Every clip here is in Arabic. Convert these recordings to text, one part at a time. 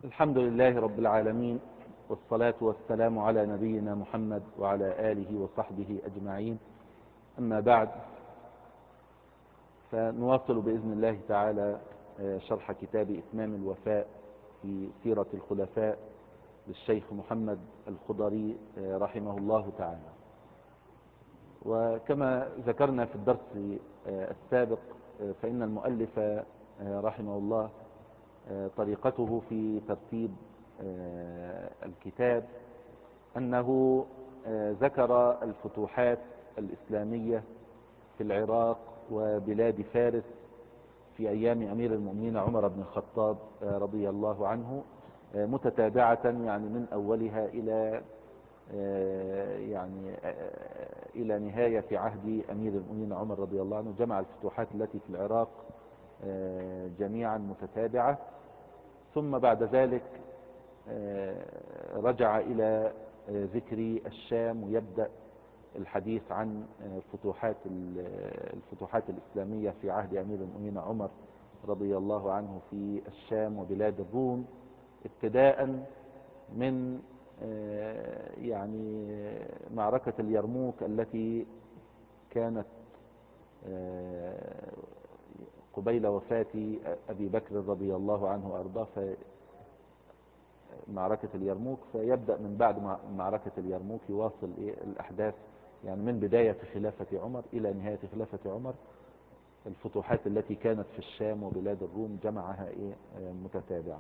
الحمد لله رب العالمين، والصلاة والسلام على نبينا محمد وعلى آله وصحبه أجمعين. أما بعد، فنواصل بإذن الله تعالى شرح كتاب إتمام الوفاء في سيرة الخلفاء للشيخ محمد الخضري رحمه الله تعالى. وكما ذكرنا في الدرس السابق، فإن المؤلف رحمه الله طريقته في ترتيب الكتاب أنه ذكر الفتوحات الإسلامية في العراق وبلاد فارس في أيام أمير المؤمنين عمر بن الخطاب رضي الله عنه، متتابعة، يعني من أولها إلى نهاية عهد أمير المؤمنين عمر رضي الله عنه. جمع الفتوحات التي في العراق جميعا متتابعة، ثم بعد ذلك رجع إلى ذكر الشام، ويبدأ الحديث عن الفتوحات الإسلامية في عهد أمير المؤمنين عمر رضي الله عنه في الشام وبلاد الروم، ابتداء من معركة اليرموك التي كانت قبيل وفاة أبي بكر رضي الله عنه وأرضاه، معركة اليرموك. فيبدأ من بعد معركة اليرموك يواصل الأحداث، يعني من بداية خلافة عمر إلى نهاية خلافة عمر، الفتوحات التي كانت في الشام وبلاد الروم جمعها متتابعة.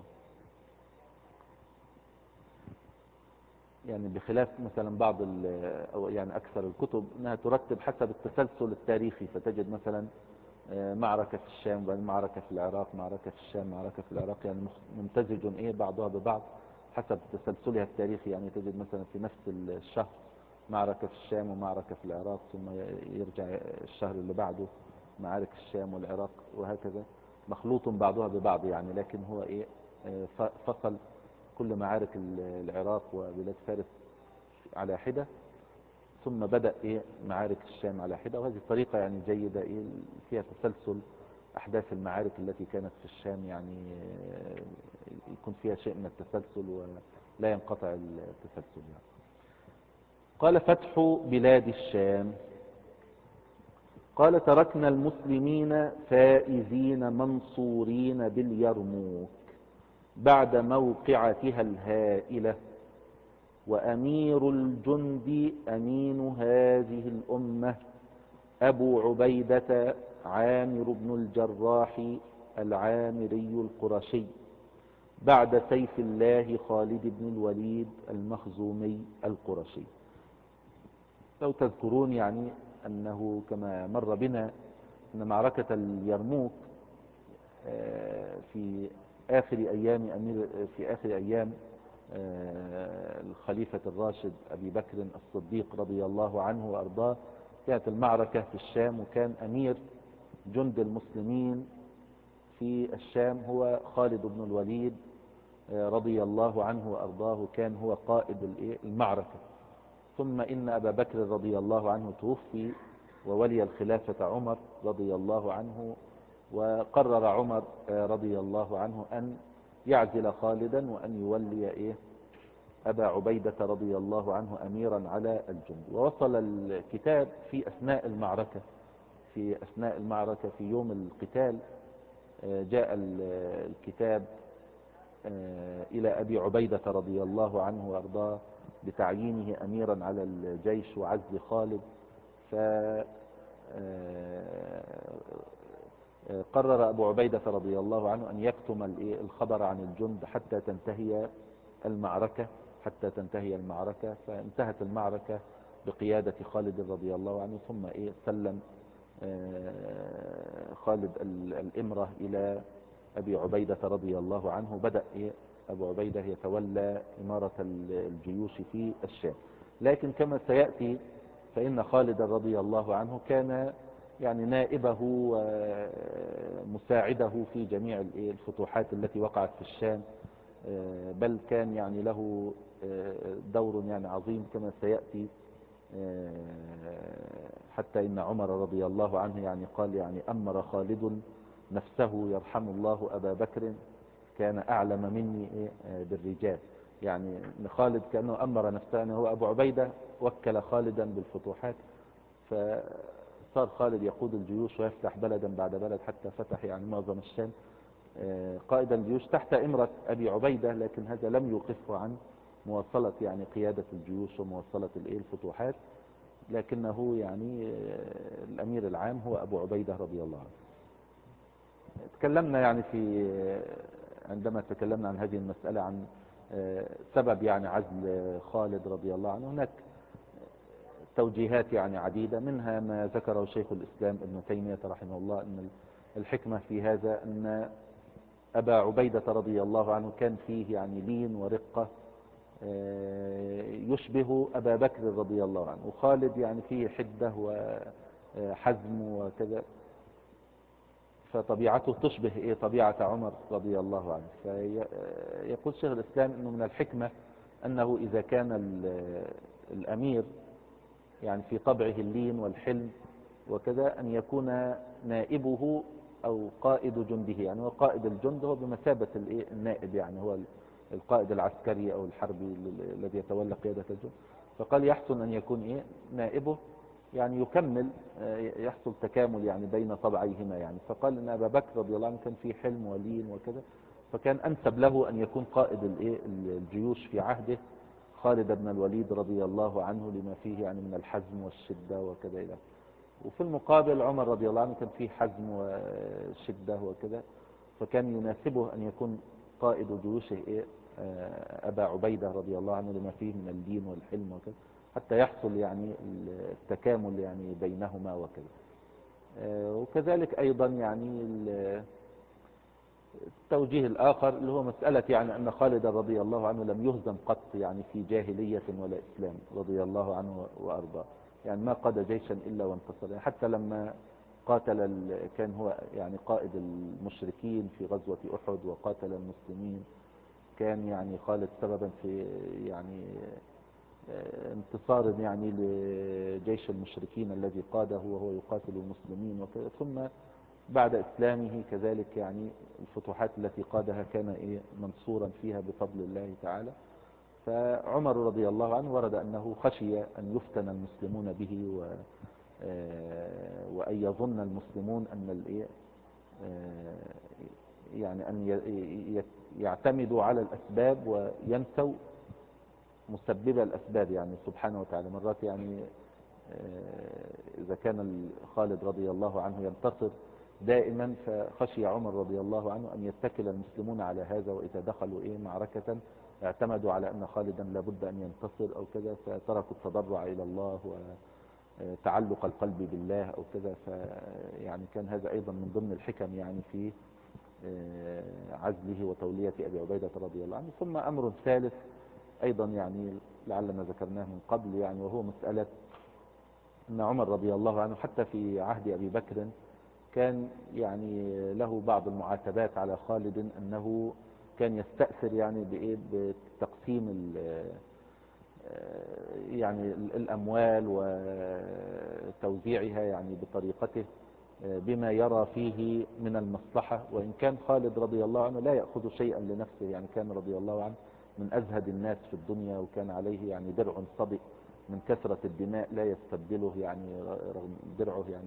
يعني بخلاف مثلا بعض أو أكثر الكتب أنها ترتب حسب التسلسل التاريخي، فتجد مثلا معركة في الشام، بعدين معركة في العراق، معركة في الشام، معركة في العراق، يعني ممتزج بعضها ببعض حسب تسلسلها التاريخي. يعني تجد مثلا في نفس الشهر معركة في الشام ومعركة في العراق، ثم يرجع الشهر اللي بعده معارك الشام والعراق، وهكذا مخلوط بعضها ببعض. يعني لكن هو فصل كل معارك العراق وبلاد فارس على حدة، ثم بدأ معارك الشام على حدة. وهذه الطريقة يعني جيدة، فيها تسلسل أحداث المعارك التي كانت في الشام، يعني يكون فيها شيء من التسلسل ولا ينقطع التسلسل. يعني قال: فتح بلاد الشام. قال: تركنا المسلمين فائزين منصورين باليرموك بعد موقعتها الهائلة، وأمير الجند أمين هذه الأمة أبو عبيدة عامر بن الجراح العامري القرشي، بعد سيف الله خالد بن الوليد المخزومي القرشي. لو تذكرون يعني أنه كما مر بنا أن معركة اليرموك في آخر أيام الخليفة الراشد أبي بكر الصديق رضي الله عنه وأرضاه، كانت المعركة في الشام، وكان أمير جند المسلمين في الشام هو خالد بن الوليد رضي الله عنه وأرضاه، كان هو قائد المعركة. ثم إن أبا بكر رضي الله عنه توفي، وولي الخلافة عمر رضي الله عنه، وقرر عمر رضي الله عنه أن يعزل خالدا وأن يولي أبا عبيدة رضي الله عنه أميرا على الجند. ووصل الكتاب في أثناء المعركة في يوم القتال، جاء الكتاب إلى أبي عبيدة رضي الله عنه وأرضاه بتعيينه أميرا على الجيش وعزل خالد. قرر أبو عبيدة رضي الله عنه أن يكتم الخبر عن الجند حتى تنتهي المعركة. فانتهت المعركة بقيادة خالد رضي الله عنه، ثم سلم خالد الإمرة إلى أبي عبيدة رضي الله عنه. بدأ أبو عبيدة يتولى إمارة الجيوش في الشام. لكن كما سيأتي فإن خالد رضي الله عنه كان يعني نائبه ومساعده في جميع الفتوحات التي وقعت في الشام، بل كان يعني له دور يعني عظيم كما سيأتي. حتى إن عمر رضي الله عنه يعني قال: يعني أمر خالد نفسه يرحم الله أبا بكر كان أعلم مني بالرجال. يعني خالد كأنه أمر نفسه أنه هو أبو عبيدة وكل خالدا بالفتوحات، فصار خالد يقود الجيوش ويفتح بلدا بعد بلد حتى فتح يعني معظم الشام، قائد الجيوش تحت إمرة أبي عبيدة، لكن هذا لم يوقفه عن مواصلة يعني قيادة الجيوش ومواصلة الفتوحات، لكنه يعني الأمير العام هو أبو عبيدة رضي الله عنه. تكلمنا يعني عندما تكلمنا عن هذه المسألة عن سبب يعني عزل خالد رضي الله عنه، هناك توجيهات يعني عديدة، منها ما ذكره شيخ الإسلام ابن تيمية رحمه الله أن الحكمة في هذا أن أبا عبيدة رضي الله عنه كان فيه يعني لين ورقة يشبه أبا بكر رضي الله عنه، وخالد يعني فيه حدة وحزم وكذا، فطبيعته تشبه طبيعة عمر رضي الله عنه. فيقول شيخ الإسلام أنه من الحكمة أنه إذا كان الأمير يعني في طبعه اللين والحلم وكذا، أن يكون نائبه أو قائد جنده، يعني هو قائد الجند هو بمثابة النائب، يعني هو القائد العسكري أو الحربي الذي يتولى قيادة الجند. فقال يحسن أن يكون نائبه يعني يكمل، يحصل تكامل يعني بين طبعيهما يعني. فقال ان ابا بكر رضي الله عنه كان فيه حلم ولين وكذا، فكان انسب له ان يكون قائد الجيوش في عهده خالد بن الوليد رضي الله عنه، لما فيه يعني من الحزم والشدة وكذا الى. وفي المقابل عمر رضي الله عنه كان فيه حزم وشدة وكذا، فكان يناسبه ان يكون قائد جيوشه ابا عبيدة رضي الله عنه، لما فيه من اللين والحلم وكذا، حتى يحصل يعني التكامل يعني بينهما وكذا. وكذلك أيضا يعني التوجيه الآخر اللي هو مسألة يعني أن خالد رضي الله عنه لم يهزم قط يعني في جاهلية ولا إسلام رضي الله عنه وأرضاه، يعني ما قاد جيشا إلا وانتصر. يعني حتى لما قاتل كان هو يعني قائد المشركين في غزوة أحد وقاتل المسلمين، كان يعني خالد سببا في يعني انتصار يعني لجيش المشركين الذي قاده وهو يقاتل المسلمين وكذا. ثم بعد إسلامه كذلك يعني الفتوحات التي قادها كان منصورا فيها بفضل الله تعالى. فعمر رضي الله عنه ورد أنه خشي أن يفتن المسلمون به وأن يظن المسلمون أن يعني أن يعتمدوا على الأسباب وينسوا مسبب الأسباب يعني سبحانه وتعالى. مرات يعني إذا كان خالد رضي الله عنه ينتصر دائما، فخشي عمر رضي الله عنه أن يتكل المسلمون على هذا، وإذا دخلوا معركة اعتمدوا على أن خالدا لابد أن ينتصر أو كذا، فتركوا التضرع إلى الله وتعلق القلب بالله أو كذا. فيعني كان هذا أيضا من ضمن الحكم يعني في عزله وتولية أبي عبيدة رضي الله عنه. ثم أمر ثالث أيضا يعني لعلنا ذكرناه من قبل، يعني وهو مسألة أن عمر رضي الله عنه حتى في عهد أبي بكر كان يعني له بعض المعاتبات على خالد، أنه كان يستأثر يعني بتقسيم يعني الأموال وتوزيعها يعني بطريقته بما يرى فيه من المصلحة، وإن كان خالد رضي الله عنه لا يأخذ شيئا لنفسه، يعني كان رضي الله عنه من أزهد الناس في الدنيا، وكان عليه يعني درع صدئ من كثرة الدماء لا يستبدله، يعني رغم درعه يعني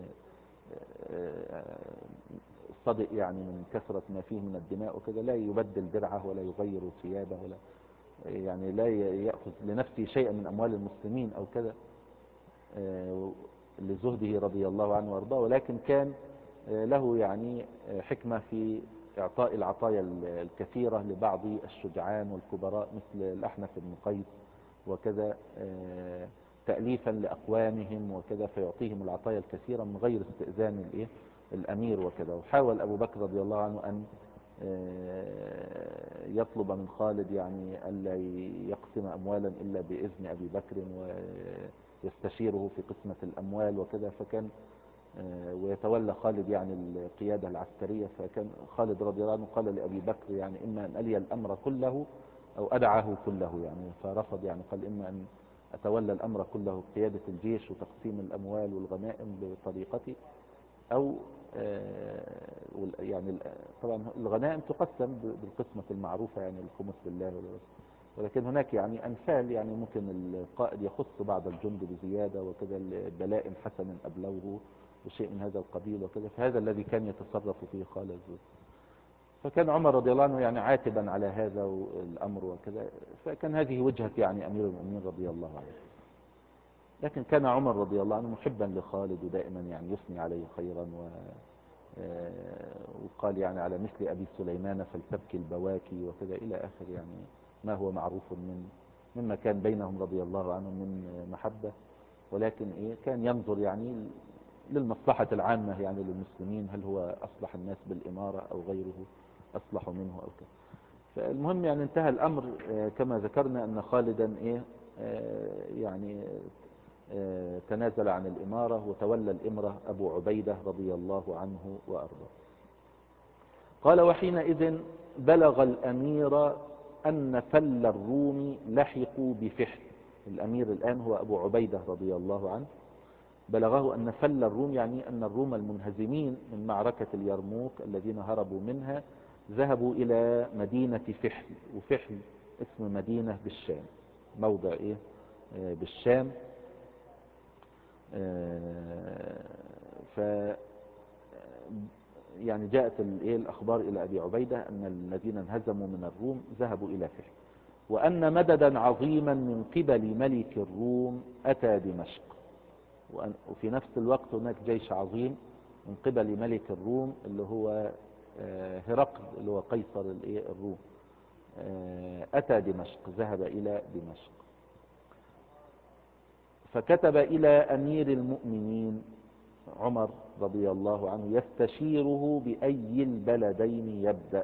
صدئ يعني من كثرة ما فيه من الدماء وكذا، لا يبدل درعه ولا يغير ثيابه ولا يعني لا يأخذ لنفسه شيئا من أموال المسلمين أو كذا لزهده رضي الله عنه وارضاه. ولكن كان له يعني حكمة في إعطاء العطايا الكثيرة لبعض الشجعان والكبراء مثل الأحنف بن قيس وكذا، تأليفا لأقوامهم وكذا، فيعطيهم العطايا الكثيرة من غير استئذان الأمير وكذا. وحاول أبو بكر رضي الله عنه أن يطلب من خالد يعني ألا يقسم أموالا إلا بإذن أبي بكر ويستشيره في قسمة الأموال وكذا، فكان ويتولى خالد يعني القيادة العسكرية. فكان خالد رضي الله عنه قال لأبي بكر يعني إما أن ألي الأمر كله أو أدعه كله، يعني فرفض، يعني قال إما أن أتولى الأمر كله قيادة الجيش وتقسيم الأموال والغنائم بطريقتي، أو يعني طبعا الغنائم تقسم بالقسمة المعروفة، يعني الخمس لله ولكن هناك يعني أنفال، يعني ممكن القائد يخص بعض الجند بزيادة وكذا، بلاء حسن أبلوه وشيء من هذا القبيل وكذا، فهذا الذي كان يتصرف فيه خالد. فكان عمر رضي الله عنه يعني عاتبا على هذا الأمر وكذا، فكان هذه وجهة يعني أمير المؤمنين رضي الله عنه. لكن كان عمر رضي الله عنه محبا لخالد، ودائما يعني يثني عليه خيرا، وقال يعني على مثل أبي سليمان فلتبكي البواكي وكذا إلى آخر، يعني ما هو معروف مما كان بينهم رضي الله عنهم من محبة. ولكن كان ينظر يعني للمصلحة العامة يعني للمسلمين، هل هو أصلح الناس بالإمارة أو غيره أصلح منه أو كذا. فالمهم يعني انتهى الأمر كما ذكرنا أن خالدا يعني تنازل عن الإمارة، وتولى الإمرة أبو عبيدة رضي الله عنه وأرضاه. قال: وحينئذ بلغ الأمير أن فل الروم لحقوا بفحل. الأمير الآن هو أبو عبيدة رضي الله عنه. بلغه أن فل الروم يعني أن الروم المنهزمين من معركة اليرموك الذين هربوا منها ذهبوا إلى مدينة فحل. وفحل اسم مدينة بالشام، موضع بالشام. ف يعني جاءت الأخبار إلى أبي عبيدة أن الذين انهزموا من الروم ذهبوا إلى فحل، وأن مددا عظيما من قبل ملك الروم أتى دمشق. وفي نفس الوقت هناك جيش عظيم من قبل ملك الروم اللي هو هرقل، اللي هو قيصر الروم، أتى دمشق، ذهب إلى دمشق. فكتب إلى أمير المؤمنين عمر رضي الله عنه يستشيره بأي البلدين يبدأ.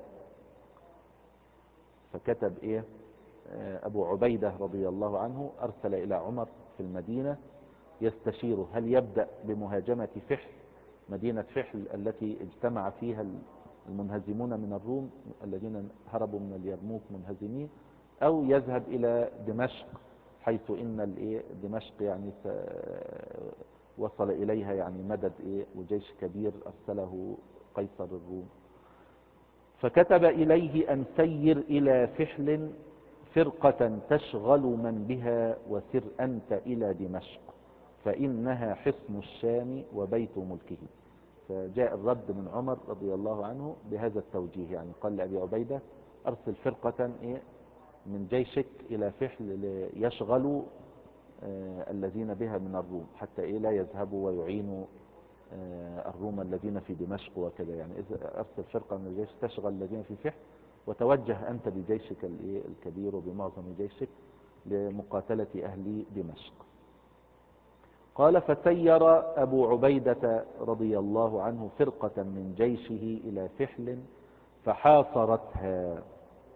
فكتب أبو عبيدة رضي الله عنه أرسل إلى عمر في المدينة يستشيره هل يبدأ بمهاجمة فحل، مدينة فحل التي اجتمع فيها المنهزمون من الروم الذين هربوا من اليرموك منهزمين، أو يذهب إلى دمشق، حيث إن دمشق يعني وصل إليها يعني مدد وجيش كبير أرسله قيصر الروم. فكتب إليه أن سير إلى فحل فرقة تشغل من بها، وسر أنت إلى دمشق فإنها حصن الشام وبيت ملكه. فجاء الرد من عمر رضي الله عنه بهذا التوجيه، يعني قال لأبي عبيدة أرسل فرقة من جيشك إلى فحل ليشغلوا الذين بها من الروم، حتى لا يذهبوا ويعينوا الروم الذين في دمشق وكذا. يعني إذا أرسل فرقة من الجيش تشغل الذين في فحل، وتوجه أنت بجيشك الكبير وبمعظم جيشك لمقاتلة أهل دمشق. قال: فسير أبو عبيدة رضي الله عنه فرقة من جيشه إلى فحل فحاصرتها،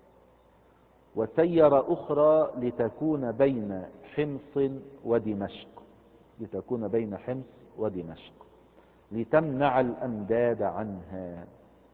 وسير أخرى لتكون بين حمص ودمشق، لتكون بين حمص ودمشق لتمنع الأمداد عنها.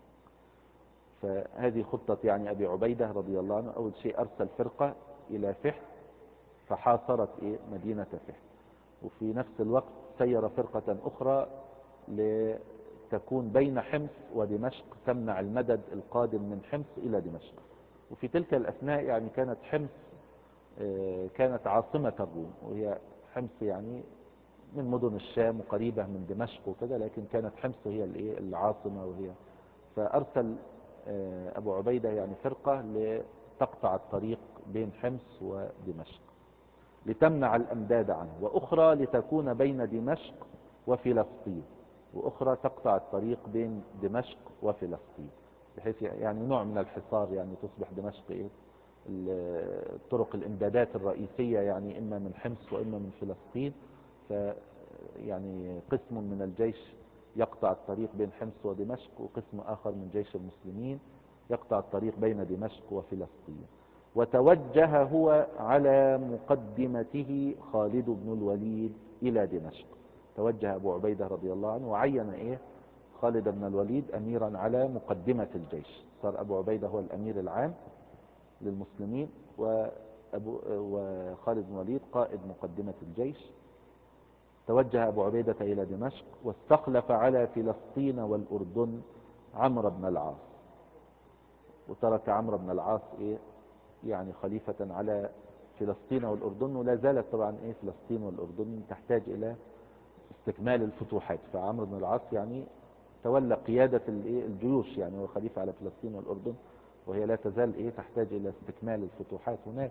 فهذه خطة يعني أبي عبيدة رضي الله عنه. أول شيء أرسل فرقة إلى فحل فحاصرت مدينة فحل، وفي نفس الوقت سير فرقة أخرى لتكون بين حمص ودمشق تمنع المدد القادم من حمص إلى دمشق. وفي تلك الأثناء يعني كانت حمص كانت عاصمة الروم، وهي حمص يعني من مدن الشام وقريبة من دمشق وكذا، لكن كانت حمص هي العاصمة وهي. فأرسل أبو عبيدة يعني فرقة لتقطع الطريق بين حمص ودمشق لتمنع الأمداد عنه، وأخرى لتكون بين دمشق وفلسطين، وأخرى تقطع الطريق بين دمشق وفلسطين، بحيث يعني نوع من الحصار، يعني تصبح دمشق طرق الإمدادات الرئيسية يعني إما من حمص وإما من فلسطين. يعني قسم من الجيش يقطع الطريق بين حمص ودمشق، وقسم آخر من جيش المسلمين يقطع الطريق بين دمشق وفلسطين. وتوجه هو على مقدمته خالد بن الوليد إلى دمشق. توجه أبو عبيدة رضي الله عنه وعين خالد بن الوليد أميرا على مقدمة الجيش. صار أبو عبيدة هو الأمير العام للمسلمين، وخالد بن الوليد قائد مقدمة الجيش. توجه أبو عبيدة إلى دمشق، واستخلف على فلسطين والأردن عمرو بن العاص، وترك عمرو بن العاص يعني خليفة على فلسطين والأردن، ولا زالت طبعا فلسطين والأردن تحتاج إلى استكمال الفتوحات. فعمرو بن العاص يعني تولى قيادة الجيوش، يعني هو خليفة على فلسطين والأردن، وهي لا تزال تحتاج إلى استكمال الفتوحات هناك.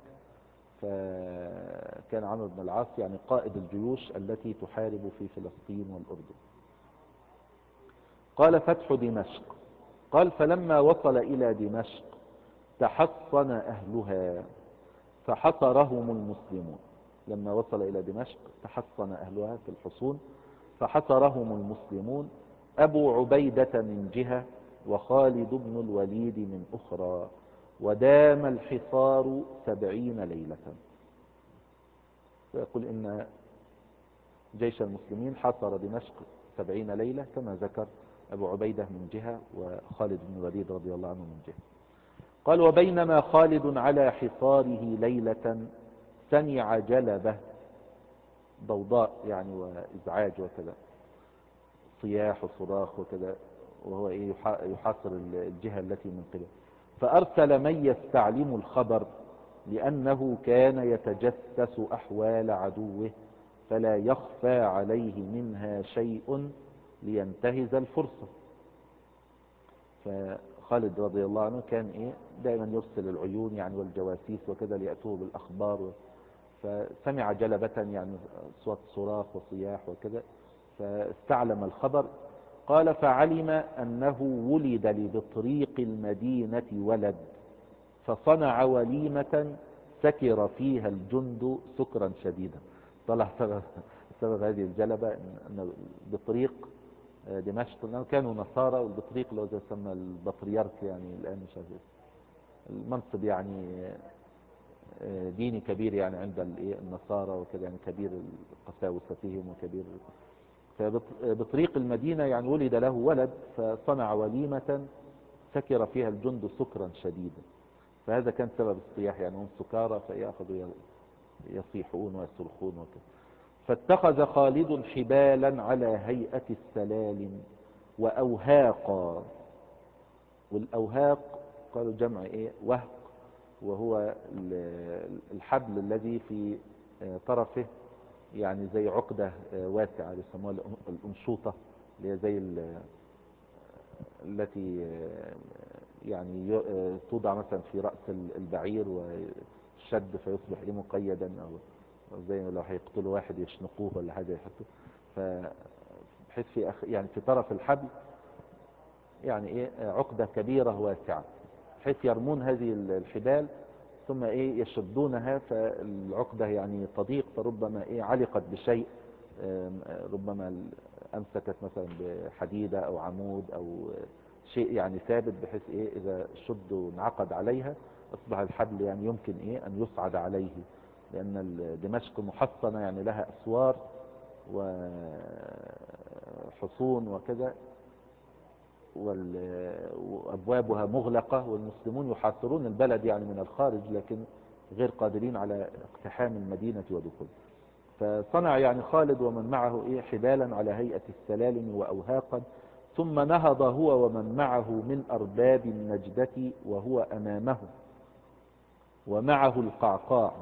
فكان عمرو بن العاص يعني قائد الجيوش التي تحارب في فلسطين والأردن. قال فتح دمشق. قال فلما وصل إلى دمشق تحصن أهلها فحصرهم المسلمون. لما وصل إلى دمشق تحصن أهلها في الحصون فحصرهم المسلمون، أبو عبيدة من جهة وخالد بن الوليد من أخرى، ودام الحصار 70 ليلة. ويقول إن جيش المسلمين حاصر دمشق 70 ليلة كما ذكر أبو عبيدة من جهة وخالد بن الوليد رضي الله عنه من جهة. قال وبينما خالد على حصاره ليلة سمع جلبة، ضوضاء يعني وإزعاج وكذا، صياح وصراخ وكذا، وهو يحاصر الجهة التي من قبل، فأرسل من يستعلم الخبر لأنه كان يتجسس أحوال عدوه فلا يخفى عليه منها شيء لينتهز الفرصة. فخالد رضي الله عنه كان دائما يرسل العيون يعني والجواسيس وكذا ليأتوه بالأخبار. فسمع جلبة يعني صوت صراخ وصياح وكذا، فاستعلم الخبر. قال فعلم أنه ولد لبطريق المدينة ولد، فصنع وليمة سكر فيها الجند سكرا شديدا. طلع سبب هذه الجلبة أن بطريق دمشق لأنه كانوا نصارى، والبطريق اللي هو زي يسمى البطريرك يعني الآن مش عارف المنصب يعني ديني كبير يعني عند النصارى وكذا، يعني كبير قساوسة فيهم وكبير. فبطريق المدينة يعني ولد له ولد فصنع وليمة سكر فيها الجند سكرا شديدا، فهذا كان سبب الصياح، يعني هم سكارى فيأخذوا يصيحون ويصرخون وكذا. فاتخذ خالد حبالا على هيئة السلالم وأوهاقا. والأوهاق قالوا جمع وهق، وهو الحبل الذي في طرفه يعني زي عقدة واسعة يسموها الأنشوطة، اللي هي زي التي يعني توضع مثلا في رأس البعير وشد فيصبح مقيدا، أو زي لو هيقتلوا واحد يشنقوه ولا حاجة يحطوه. فبحيث يعني في طرف الحبل يعني عقدة كبيرة واسعة، بحيث يرمون هذه الحبال ثم يشدونها، فالعقدة يعني تضيق، فربما علقت بشيء، ربما أمسكت مثلا بحديدة أو عمود أو شيء يعني ثابت، بحيث إذا شد وانعقد عليها أصبح الحبل يعني يمكن أن يصعد عليه، لأن دمشق محصنة يعني لها أسوار وحصون وكذا، وأبوابها مغلقة، والمسلمون يحاصرون البلد يعني من الخارج، لكن غير قادرين على اقتحام المدينة ودخول. فصنع يعني خالد ومن معه حبالا على هيئة السلالم وأوهاقا، ثم نهض هو ومن معه من أرباب النجدة وهو أمامه ومعه القعقاع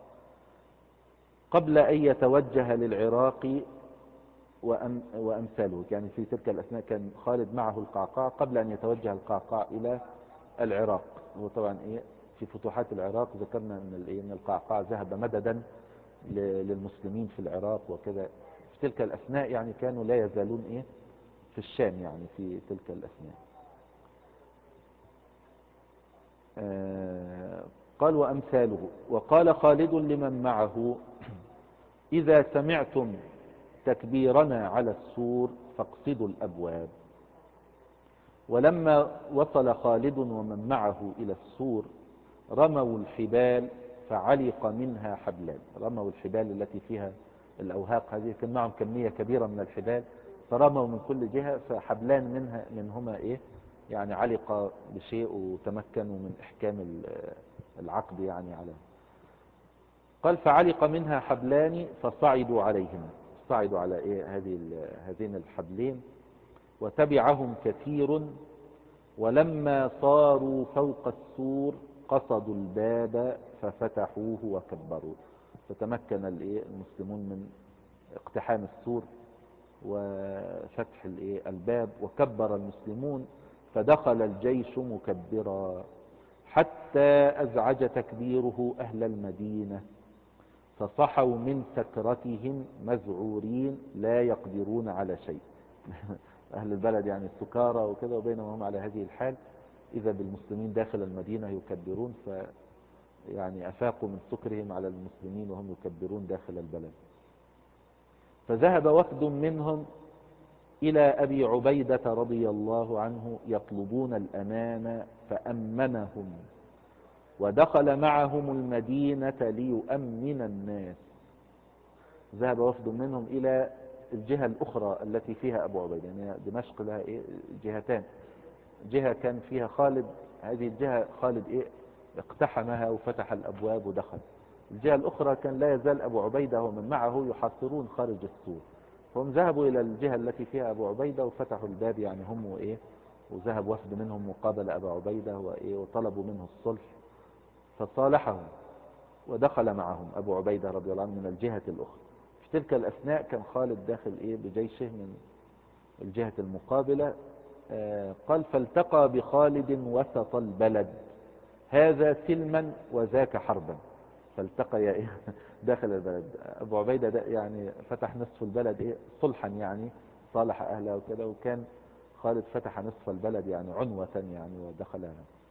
قبل أن يتوجه للعراق وأمثاله. يعني في تلك الأثناء كان خالد معه القعقاع قبل أن يتوجه القعقاع إلى العراق. وطبعا في فتوحات العراق ذكرنا أن القعقاع ذهب مددا للمسلمين في العراق وكذا. في تلك الأثناء يعني كانوا لا يزالون في الشام يعني في تلك الأثناء. قال وأمثاله. وقال خالد لمن معه إذا سمعتم تكبيرنا على السور فاقصدوا الأبواب. ولما وصل خالد ومن معه إلى السور رموا الحبال فعلق منها حبلان. رموا الحبال التي فيها الأوهاق هذه، كان معهم كمية كبيرة من الحبال، فرموا من كل جهة، فحبلان منهما يعني علق بشيء وتمكنوا من إحكام العقد يعني على. قال فعلق منها حبلان فصعدوا عليهما صعدوا على إيه هذين الحبلين، وتبعهم كثير، ولما صاروا فوق السور قصدوا الباب ففتحوه وكبروا. فتمكن المسلمون من اقتحام السور وفتح الباب، وكبر المسلمون، فدخل الجيش مكبرا حتى أزعج تكبيره أهل المدينة، فصحوا من سكرتهم مذعورين لا يقدرون على شيء. أهل البلد يعني السكارى وكذا، وبينما هم على هذه الحال إذا بالمسلمين داخل المدينة يكبرون، يعني أفاقوا من سكرهم على المسلمين وهم يكبرون داخل البلد. فذهب وفد منهم إلى أبي عبيدة رضي الله عنه يطلبون الأمان، فأمنهم ودخل معهم المدينة ليؤمن الناس. ذهب وفد منهم إلى الجهة الأخرى التي فيها أبو عبيدة، يعني دمشق لها جهتان، جهة كان فيها خالد، هذه الجهة خالد اقتحمها وفتح الأبواب ودخل. الجهة الأخرى كان لا يزال أبو عبيدة ومن معه يحاصرون خارج السور، فهم ذهبوا إلى الجهة التي فيها أبو عبيدة وفتحوا الباب، يعني هم وذهب وفد منهم مقابل أبو عبيدة وطلبوا منه الصلح، فصالحهم ودخل معهم أبو عبيدة رضي الله عنه من الجهة الأخرى. في تلك الأثناء كان خالد داخل بجيشه من الجهة المقابلة. قال فالتقى بخالد وسط البلد، هذا سلما وذاك حربا. فالتقى داخل البلد. أبو عبيدة يعني فتح نصف البلد صلحا، يعني صالح أهله وكذا، وكان خالد فتح نصف البلد يعني عنوة يعني ودخلها.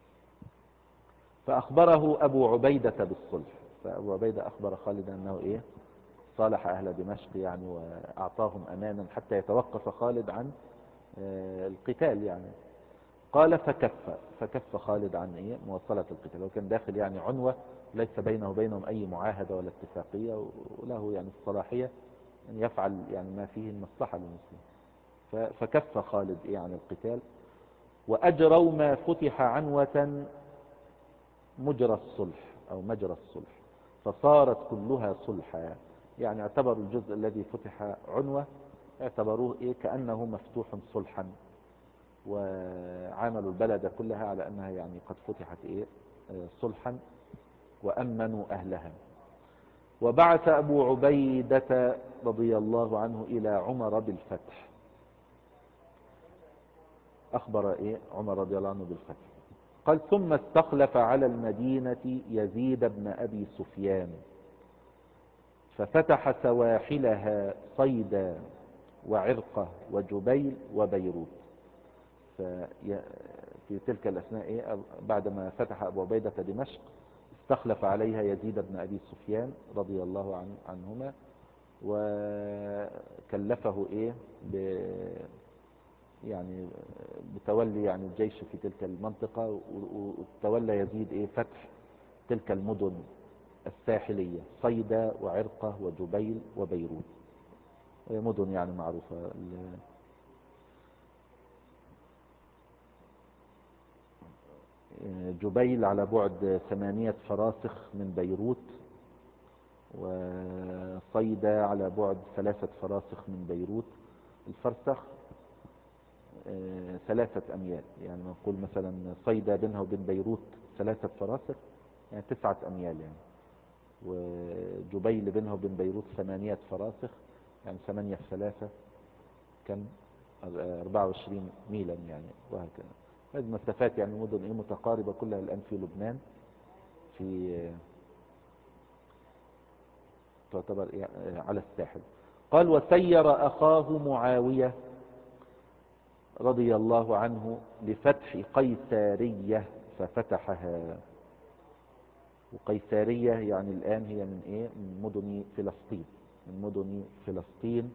فأخبره أبو عبيدة بالصلح، فأبو عبيدة أخبر خالد أنه صالح أهل دمشق يعني وأعطاهم أمانا حتى يتوقف خالد عن القتال يعني. قال فكف خالد عن مواصلة القتال، وكان داخل يعني عنوة ليس بينه وبينهم أي معاهدة ولا اتفاقية، وله يعني الصلاحية أن يفعل يعني ما فيه المصلحة للمسلمين. فكف خالد عن القتال، وأجروا ما فتح عنوة مجرى الصلح أو مجرى الصلح، فصارت كلها صلحا. يعني اعتبروا الجزء الذي فتح عنوة اعتبروه كأنه مفتوح صلحا، وعاملوا البلد كلها على أنها يعني قد فتحت صلحا، وأمنوا أهلها. وبعث أبو عبيدة رضي الله عنه إلى عمر بالفتح، أخبر عمر رضي الله عنه بالفتح. قال ثم استخلف على المدينة يزيد بن أبي سفيان، ففتح سواحلها صيدا وعرقة وجبيل وبيروت. في تلك الأثناء بعدما فتح أبو عبيدة دمشق استخلف عليها يزيد بن أبي سفيان رضي الله عنهما، وكلفه يعني بتولي يعني الجيش في تلك المنطقة، وتولى يزيد فتح تلك المدن الساحلية صيدا وعرقة وجبيل وبيروت، مدن يعني معروفة. جبيل على بعد 8 فراسخ من بيروت، وصيدا على بعد 3 فراسخ من بيروت. الفرسخ 3 أميال، يعني نقول مثلا صيدا بينها وبين بيروت 3 فراسخ، يعني 9 أميال يعني. وجبيل بينها وبين بيروت 8 فراسخ، يعني 8 في 3 كم 24 ميلا يعني، وهكذا. هذه المسافات يعني مدن متقاربة كلها الآن في لبنان، في تعتبر على الساحل. قال وسير أخاه معاوية رضي الله عنه لفتح قيسارية ففتحها. وقيسارية يعني الآن هي من مدن فلسطين، من مدن فلسطين.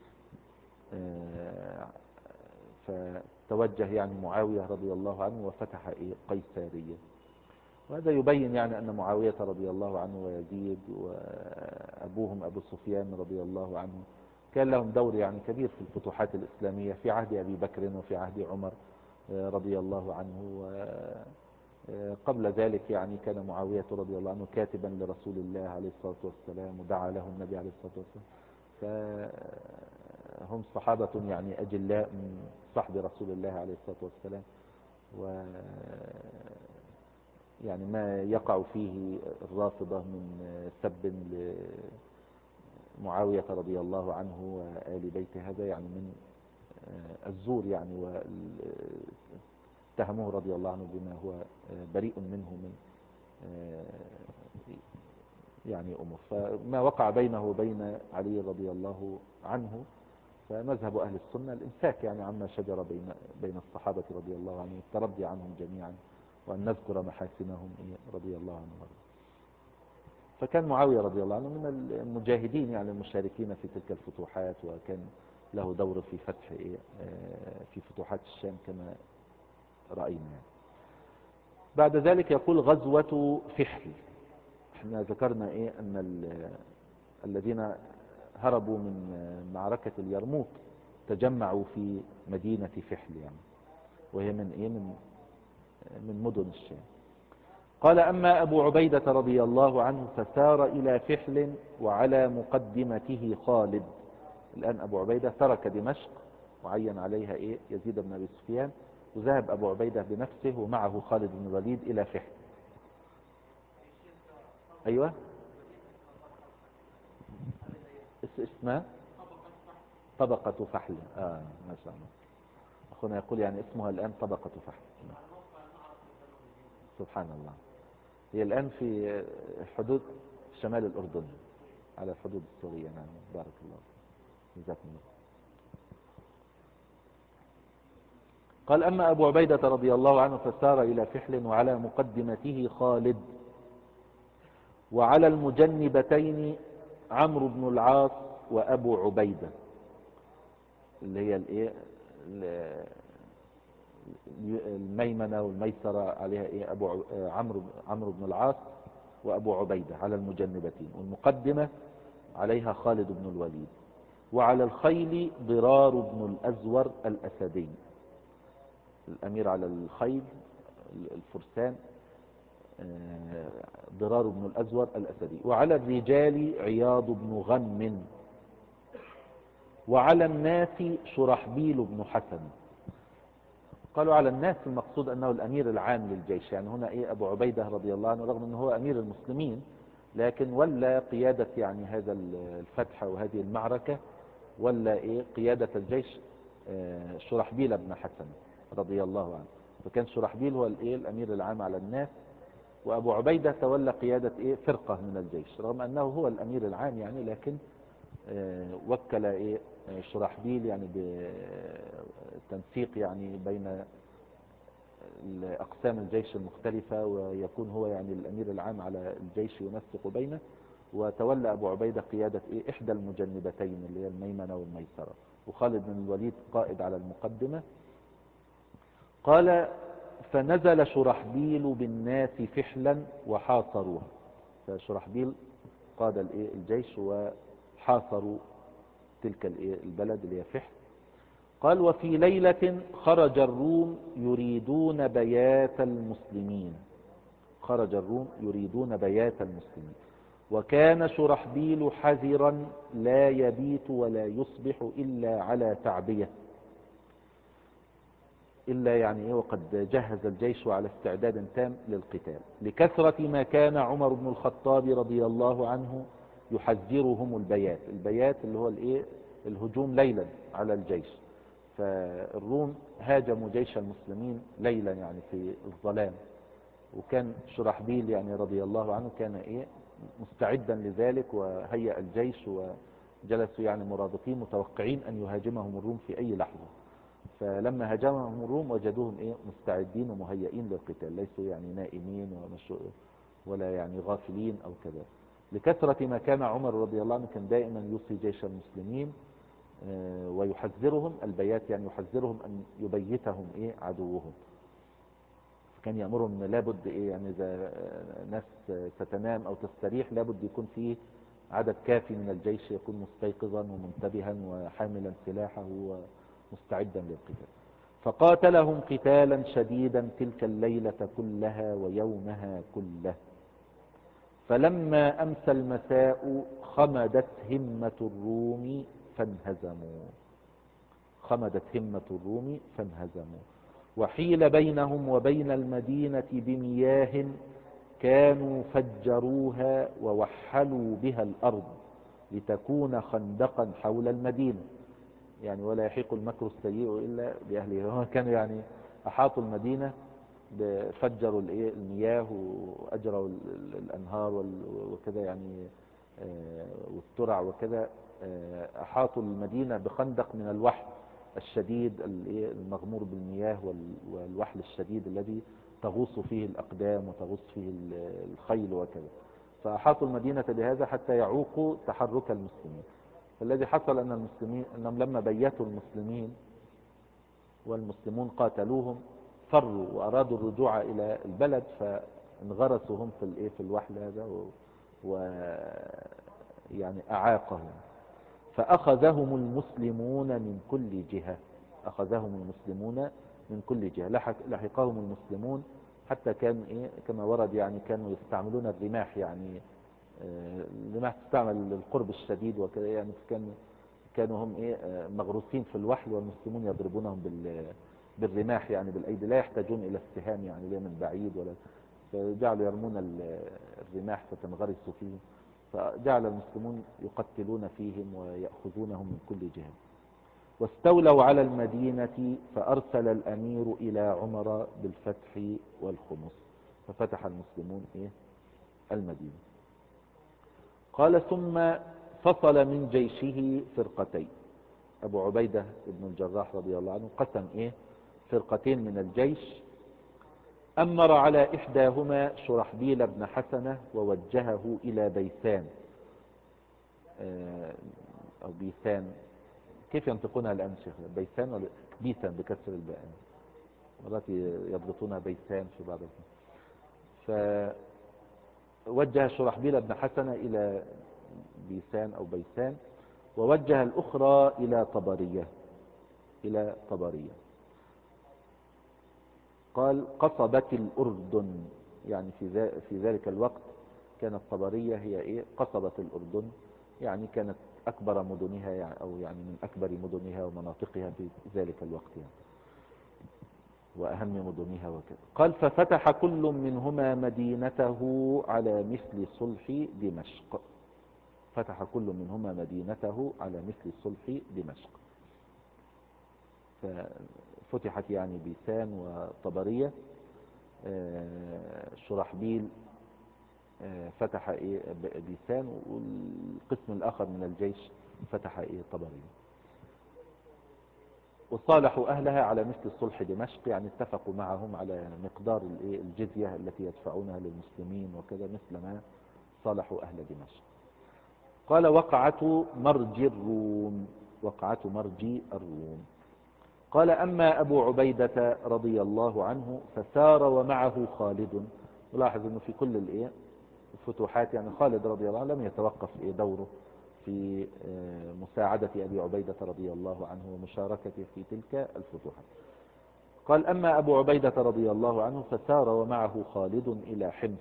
فتوجه يعني معاوية رضي الله عنه وفتح قيسارية. وهذا يبين يعني أن معاوية رضي الله عنه ويزيد وأبوهم أبو سفيان رضي الله عنه كان لهم دور يعني كبير في الفتوحات الإسلامية في عهد أبي بكر وفي عهد عمر رضي الله عنه. قبل ذلك يعني كان معاوية رضي الله عنه كاتبا لرسول الله عليه الصلاة والسلام، ودعا له النبي عليه الصلاة والسلام. فهم صحابة يعني أجلاء من صحب رسول الله عليه الصلاة والسلام، و يعني ما يقع فيه الرافضة من سب لمعاوية رضي الله عنه وآل بيت، هذا يعني من الزور يعني، واتهموه رضي الله عنه بما هو بريء منه من يعني أمور. فما وقع بينه وبين علي رضي الله عنه، فمذهب أهل السنة الإمساك يعني عما شجر بين الصحابة رضي الله عنهم، الترضي عنهم جميعا، وأن نذكر محاسنهم رضي الله عنهم. فكان معاوية رضي الله عنه من المجاهدين يعني المشاركين في تلك الفتوحات، وكان له دور في فتح في فتوحات الشام كما رأينا يعني. بعد ذلك يقول غزوة فحل. احنا ذكرنا أن الذين هربوا من معركة اليرموك تجمعوا في مدينة فحل يعني، وهي من مدن الشام. قال أما أبو عبيدة رضي الله عنه فسار إلى فحل وعلى مقدمته خالد. الآن أبو عبيدة ترك دمشق وعين عليها يزيد بن أبي سفيان، وذهب أبو عبيدة بنفسه ومعه خالد بن الوليد إلى فحل. أيوة، اسمها طبقة فحل. ما شاء الله، أخونا يقول يعني اسمها الآن طبقة فحل. سبحان الله. هي الآن في حدود شمال الأردن، على الحدود السورية. نعم، بارك الله، جزاكم الله. قال أما أبو عبيدة رضي الله عنه فسار إلى فحل وعلى مقدمته خالد، وعلى المجنبتين عمرو بن العاص وأبو عبيدة، اللي هي الميمنة والميسرة عليها عمرو بن العاص وأبو عبيدة على المجنبتين، والمقدمة عليها خالد بن الوليد. وعلى الخيل ضرار بن الأزور الأسدي، الأمير على الخيل الفرسان ضرار بن الأزور الأسدي. وعلى الرجال عياض بن غنم. وعلى الناس شرحبيل بن حسن. قالوا على الناس المقصود أنه الأمير العام للجيش، يعني هنا أبو عبيدة رضي الله عنه رغم أنه هو أمير المسلمين، لكن ولا قيادة يعني هذا الفتح وهذه المعركة، ولا قيادة الجيش شرحبيل بن حسن رضي الله عنه. فكان شرحبيل هو الأمير العام على الناس، وأبو عبيدة تولى قيادة فرقة من الجيش، رغم أنه هو الأمير العام يعني، لكن وكل شرحبيل يعني بتنسيق يعني بين أقسام الجيش المختلفة، ويكون هو يعني الأمير العام على الجيش ينسق بينه. وتولى أبو عبيدة قيادة إحدى المجنبتين اللي هي الميمنة والميسرة، وخالد بن الوليد قائد على المقدمة. قال فنزل شرحبيل بالناس فحلا وحاصروها. فشرحبيل قاد الجيش وحاصروا تلك البلد اللي هي فحل. قال وفي ليلة خرج الروم يريدون بيات المسلمين. خرج الروم يريدون بيات المسلمين، وكان شرحبيل حذرا لا يبيت ولا يصبح إلا على تعبية، إلا يعني وقد جهز الجيش على استعداد تام للقتال، لكثرة ما كان عمر بن الخطاب رضي الله عنه يحذرهم البيات. البيات اللي هو الهجوم ليلا على الجيش. فالروم هاجموا جيش المسلمين ليلا يعني في الظلام، وكان شرحبيل يعني رضي الله عنه كان مستعدا لذلك، وهيأ الجيش وجلسوا يعني مرابطين متوقعين أن يهاجمهم الروم في أي لحظة. فلما هاجمهم الروم وجدوهم مستعدين ومهيئين للقتال، ليسوا يعني نائمين ولا يعني غافلين أو كذا. لكثرة ما كان عمر رضي الله عنه كان دائما يوصي جيش المسلمين ويحذرهم البيات، يعني يحذرهم أن يبيتهم عدوهم. كان يأمرهم أن لابد يعني إذا ناس ستنام أو تستريح لابد يكون فيه عدد كافي من الجيش يكون مستيقظا ومنتبها وحاملا سلاحه ومستعدا للقتال. فقاتلهم قتالا شديدا تلك الليلة كلها ويومها كله. فلما أمسى المساء خمدت همة الروم فانهزموا. خمدت همة الروم فانهزموا، وحيل بينهم وبين المدينة بمياه كانوا فجروها ووحلوا بها الأرض لتكون خندقا حول المدينة. يعني ولا يحيق المكر السيء إلا بأهله. كانوا يعني أحاطوا المدينة، فجروا المياه وأجروا الأنهار وكذا يعني، والترع وكذا. أحاطوا المدينة بخندق من الوحل الشديد المغمور بالمياه، والوحل الشديد الذي تغوص فيه الأقدام وتغوص فيه الخيل وكذا. فأحاطوا المدينة بهذا حتى يعوقوا تحرك المسلمين. فالذي حصل أن المسلمين أنهم لما بيتوا المسلمين والمسلمون قاتلوهم فروا وأرادوا الرجوع إلى البلد، فانغرسوا هم في الوحل هذا يعني أعاقهم. فأخذهم المسلمون من كل جهة. أخذهم المسلمون من كل جهة، لحقهم المسلمون حتى كان كما ورد يعني كانوا يستعملون الرماح. يعني الرماح تستعمل للقرب الشديد وكذا يعني. كانوا هم مغروسين في الوحل، والمسلمون يضربونهم بالرماح يعني بالأيدي، لا يحتاجون إلى السهام يعني لا من بعيد ولا. فجعلوا يرمون الرماح فتنغرس فيه، فجعل المسلمون يقتلون فيهم ويأخذونهم من كل جهة. واستولوا على المدينة، فأرسل الأمير إلى عمر بالفتح والخمس، ففتح المسلمون المدينة. قال ثم فصل من جيشه فرقتين. أبو عبيدة بن الجراح رضي الله عنه قسم فرقتين من الجيش. أمر على إحداهما شرحبيل بن حسنة ووجهه إلى بيسان أو بيسان، كيف ينطقونها الآن شيخ؟ بيسان ولا بيسان بكسر الباء؟ مرات يضبطونها بيسان في بعض فوجه شرحبيل بن حسنة إلى بيسان أو بيسان، ووجه الأخرى إلى طبرية. قال قصبة الأردن، يعني في ذلك الوقت كانت طبرية هي قصبة الأردن، يعني كانت أكبر مدنها يعني، أو يعني من أكبر مدنها ومناطقها في ذلك الوقت يعني، وأهم مدنها وكذا. قال ففتح كل منهما مدينته على مثل صلح دمشق. فتح كل منهما مدينته على مثل صلح دمشق. ففتحت يعني بيسان وطبرية. شرحبيل فتح بيسان، والقسم الآخر من الجيش فتح طبرية. وصالحوا أهلها على مثل صلح دمشق، يعني اتفقوا معهم على مقدار الجزية التي يدفعونها للمسلمين وكذا، مثل ما صالحوا أهل دمشق. قال وقعة مرج الروم. وقعة مرج الروم. قال أما أبو عبيدة رضي الله عنه فسار ومعه خالد. ولاحظ أنه في كل الفتوحات يعني خالد رضي الله عنه لم يتوقف دوره في مساعدة أبي عبيدة رضي الله عنه ومشاركته في تلك الفتوحات. قال أما أبو عبيدة رضي الله عنه فسار ومعه خالد إلى حمص،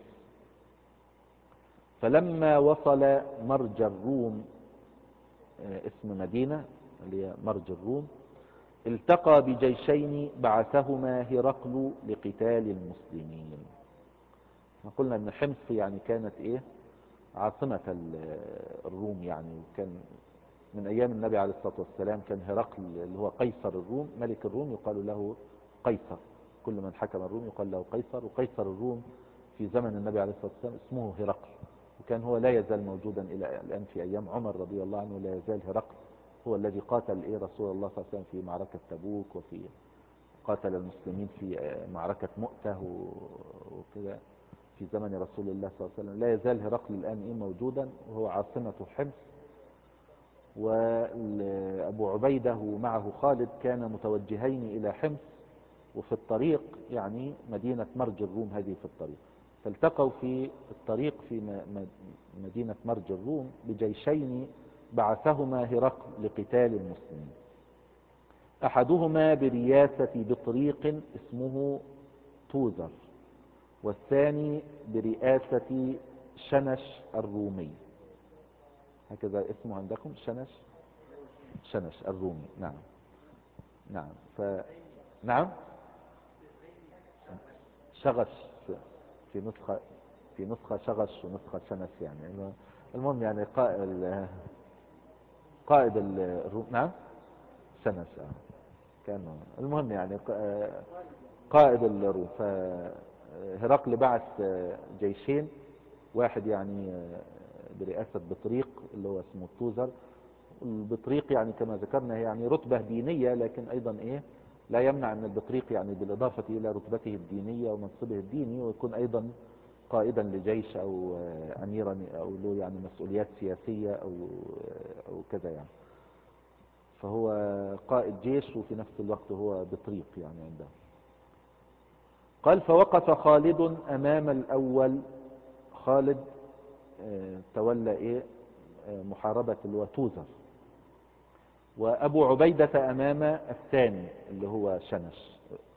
فلما وصل مرج الروم، اسم مدينة اللي هي مرج الروم، التقى بجيشين بعثهما هرقل لقتال المسلمين. قلنا ان حمص يعني كانت عاصمة الروم يعني، وكان من ايام النبي عليه الصلاة والسلام كان هرقل اللي هو قيصر الروم، ملك الروم يقال له قيصر. كل من حكم الروم يقال له قيصر. وقيصر الروم في زمن النبي عليه الصلاة والسلام اسمه هرقل، وكان هو لا يزال موجودا الى الان في ايام عمر رضي الله عنه. لا يزال هرقل هو الذي قاتل رسول الله صلى الله عليه وسلم في معركة تبوك، وفي قاتل المسلمين في معركة مؤتة وكذا في زمن رسول الله صلى الله عليه وسلم. لا يزال هرقل الآن موجودا، وهو عاصمة حمص. وأبو عبيدة ومعه خالد كان متوجهين إلى حمص، وفي الطريق يعني مدينة مرج الروم هذه في الطريق، فالتقوا في الطريق في مدينة مرج الروم بجيشين بعثهما هرقل لقتال المسلمين. أحدهما برياسة بطريق اسمه توزر، والثاني برئاسة شنش الرومي، هكذا اسمه عندكم شنش. شنش الرومي، نعم. نعم نعم. شغش في نسخة، في نسخة شغش ونسخة شنش يعني. المهم يعني قائد الروم، نعم. شنش كان المهم يعني قائد الروم. فهرقل بعث جيشين، واحد يعني برئاسة بطريق اللي هو اسمه توزر. البطريق يعني كما ذكرنا يعني رتبة دينية، لكن ايضا لا يمنع ان البطريق يعني بالاضافة الى رتبته الدينية ومنصبه الديني ويكون ايضا قائدا لجيش او اميرا او له يعني مسؤوليات سياسية او كذا يعني. فهو قائد جيش وفي نفس الوقت هو بطريق يعني عنده. قال فوقف خالد امام الاول. خالد تولى محاربة الوتوزر، وابو عبيدة امام الثاني اللي هو شنش.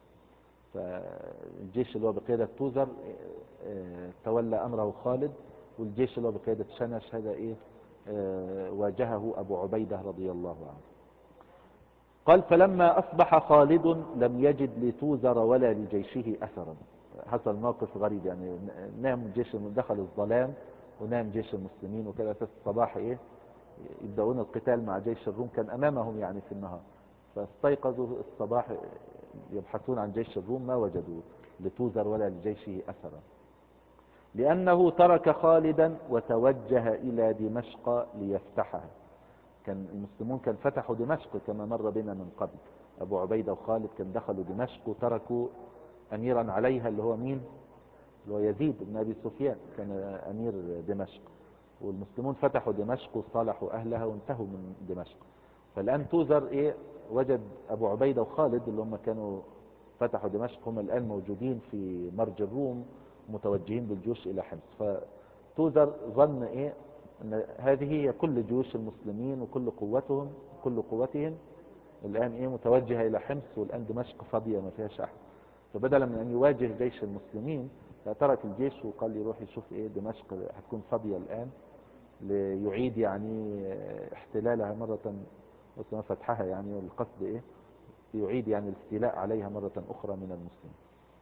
فالجيش اللي هو بقيادة توزر تولى امره خالد، والجيش اللي هو بقيادة شنش هذا واجهه ابو عبيدة رضي الله عنه. قال فلما اصبح خالد لم يجد لتوزر ولا لجيشه اثرا. حصل موقف غريب يعني، نام جيش، دخل الظلام ونام جيش المسلمين وكذا. اساس الصباح يبدأون القتال مع جيش الروم، كان امامهم يعني في النهار. فاستيقظوا الصباح يبحثون عن جيش الروم، ما وجدوا لتوزر ولا لجيشه اثرا، لانه ترك خالدا وتوجه الى دمشق ليفتحها. كان المسلمون كان فتحوا دمشق كما مر بنا من قبل. ابو عبيدة وخالد كان دخلوا دمشق وتركوا اميرا عليها اللي هو مين؟ اللي هو يزيد بن ابي سفيان، كان امير دمشق. والمسلمون فتحوا دمشق وصالحوا اهلها وانتهوا من دمشق. فالان توزر وجد ابو عبيدة وخالد اللي هم كانوا فتحوا دمشق، هم الان موجودين في مرج الروم متوجهين بالجيوش الى حمص. فتوزر ظن ان هذه هي كل جيوش المسلمين وكل قوتهم، كل قوتهم الان متوجهة الى حمص، والان دمشق فاضية ما فيهاش احد. فبدلا من ان يواجه جيش المسلمين فترك الجيش وقال يروح يشوف دمشق هتكون فاضية الان، ليعيد يعني احتلالها مرة، فتحها يعني، والقصد يعيد يعني الاستيلاء عليها مرة اخرى من المسلمين.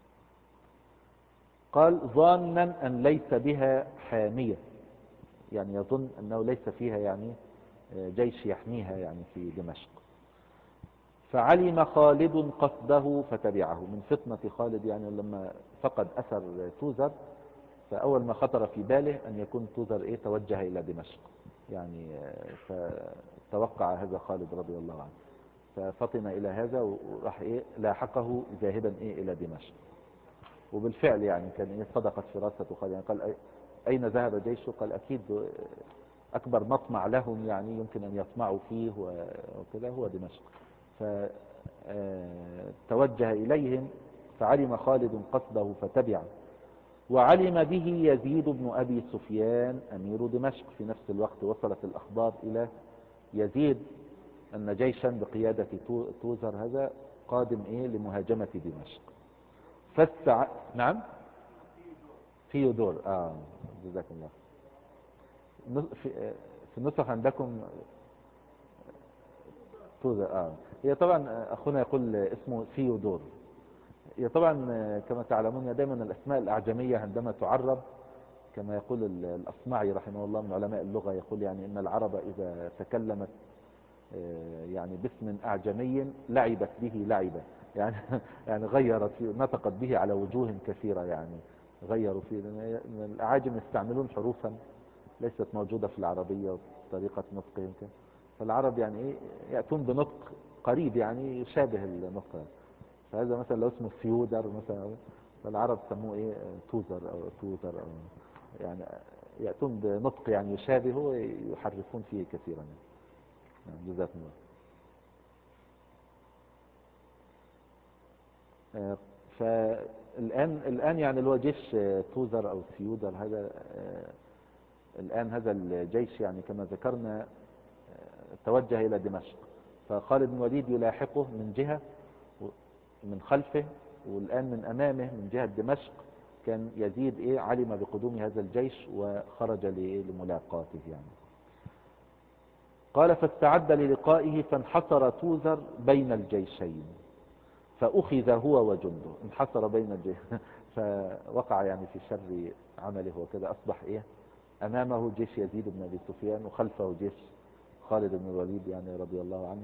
قال ظانا ان ليس بها حامية، يعني يظن انه ليس فيها يعني جيش يحميها يعني في دمشق. فعلم خالد قصده فتبعه. من فتنة خالد يعني لما فقد اثر توزر، فاول ما خطر في باله ان يكون توزر توجه الى دمشق يعني. فتوقع هذا خالد رضي الله عنه، ففطن الى هذا وراح لاحقه ذاهبا الى دمشق. وبالفعل يعني كان صدقت فراسة خالد يعني. قال اين ذهب جيشه؟ قال اكيد اكبر مطمع لهم يعني يمكن ان يطمعوا فيه وكذا هو دمشق. فتوجه اليهم. فعلم خالد قصده فتبعه، وعلم به يزيد بن ابي سفيان امير دمشق. في نفس الوقت وصلت الاخبار الى يزيد ان جيشا بقيادة توزر هذا قادم لمهاجمة دمشق. نعم. فيودور. جزاك الله. في النسخ عندكم توزر. هي طبعا اخونا يقول اسمه فيودور. هي طبعا كما تعلمون دائما الاسماء الاعجمية عندما تعرب، كما يقول الاصمعي رحمه الله من علماء اللغة، يقول يعني ان العرب اذا تكلمت يعني باسم اعجمي لعبت به لعبة يعني يعني غيرت فيه، نطقت به على وجوه كثيرة يعني. غيروا فيه، لأن الاعاجم يستعملون حروفا ليست موجودة في العربية وطريقة نطقهم فالعرب يعني يأتون بنطق قريب يعني يشابه النطق. فهذا مثلا لو اسمه فيودر مثلا، فالعرب سموه توزر او توزر او يعني يأتون بنطق يعني يشابهه ويحرفون فيه كثيرا يعني. جزاكم الله. فالآن يعني اللي هو جيش توزر أو سيودر هذا، الآن هذا الجيش يعني كما ذكرنا توجه إلى دمشق. فخالد بن الوليد يلاحقه من جهة من خلفه، والآن من أمامه من جهة دمشق كان يزيد علم بقدوم هذا الجيش وخرج لملاقاته يعني. قال فاستعد للقائه فانحصر توزر بين الجيشين فأخذ هو وجنده. انحصر بين الجيش فوقع يعني في شر عمله وكذا. أصبح أمامه جيش يزيد بن أبي سفيان وخلفه جيش خالد بن الوليد يعني رضي الله عنه.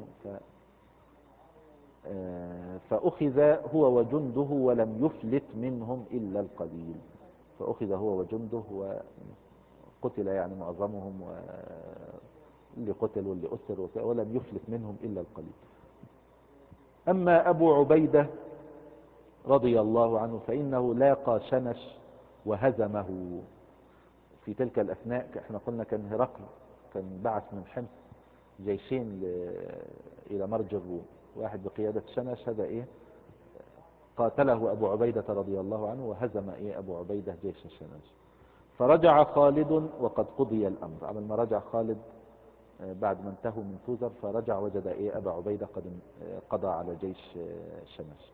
فأخذ هو وجنده ولم يفلت منهم إلا القليل. فأخذ هو وجنده وقتل يعني معظمهم، واللي قتل واللي أسر ولم يفلت منهم إلا القليل. أما أبو عبيدة رضي الله عنه فإنه لاقى شنش وهزمه في تلك الأثناء. احنا قلنا كان هرقل كان بعث من حمص جيشين إلى مرج الروم، واحد بقيادة شنش، هذا قاتله أبو عبيدة رضي الله عنه وهزم أبو عبيدة جيش شنش. فرجع خالد وقد قضي الأمر. عمل ما رجع خالد بعد ما انتهوا من توزر، فرجع وجد أبا عبيدة قد قضى على جيش شنش.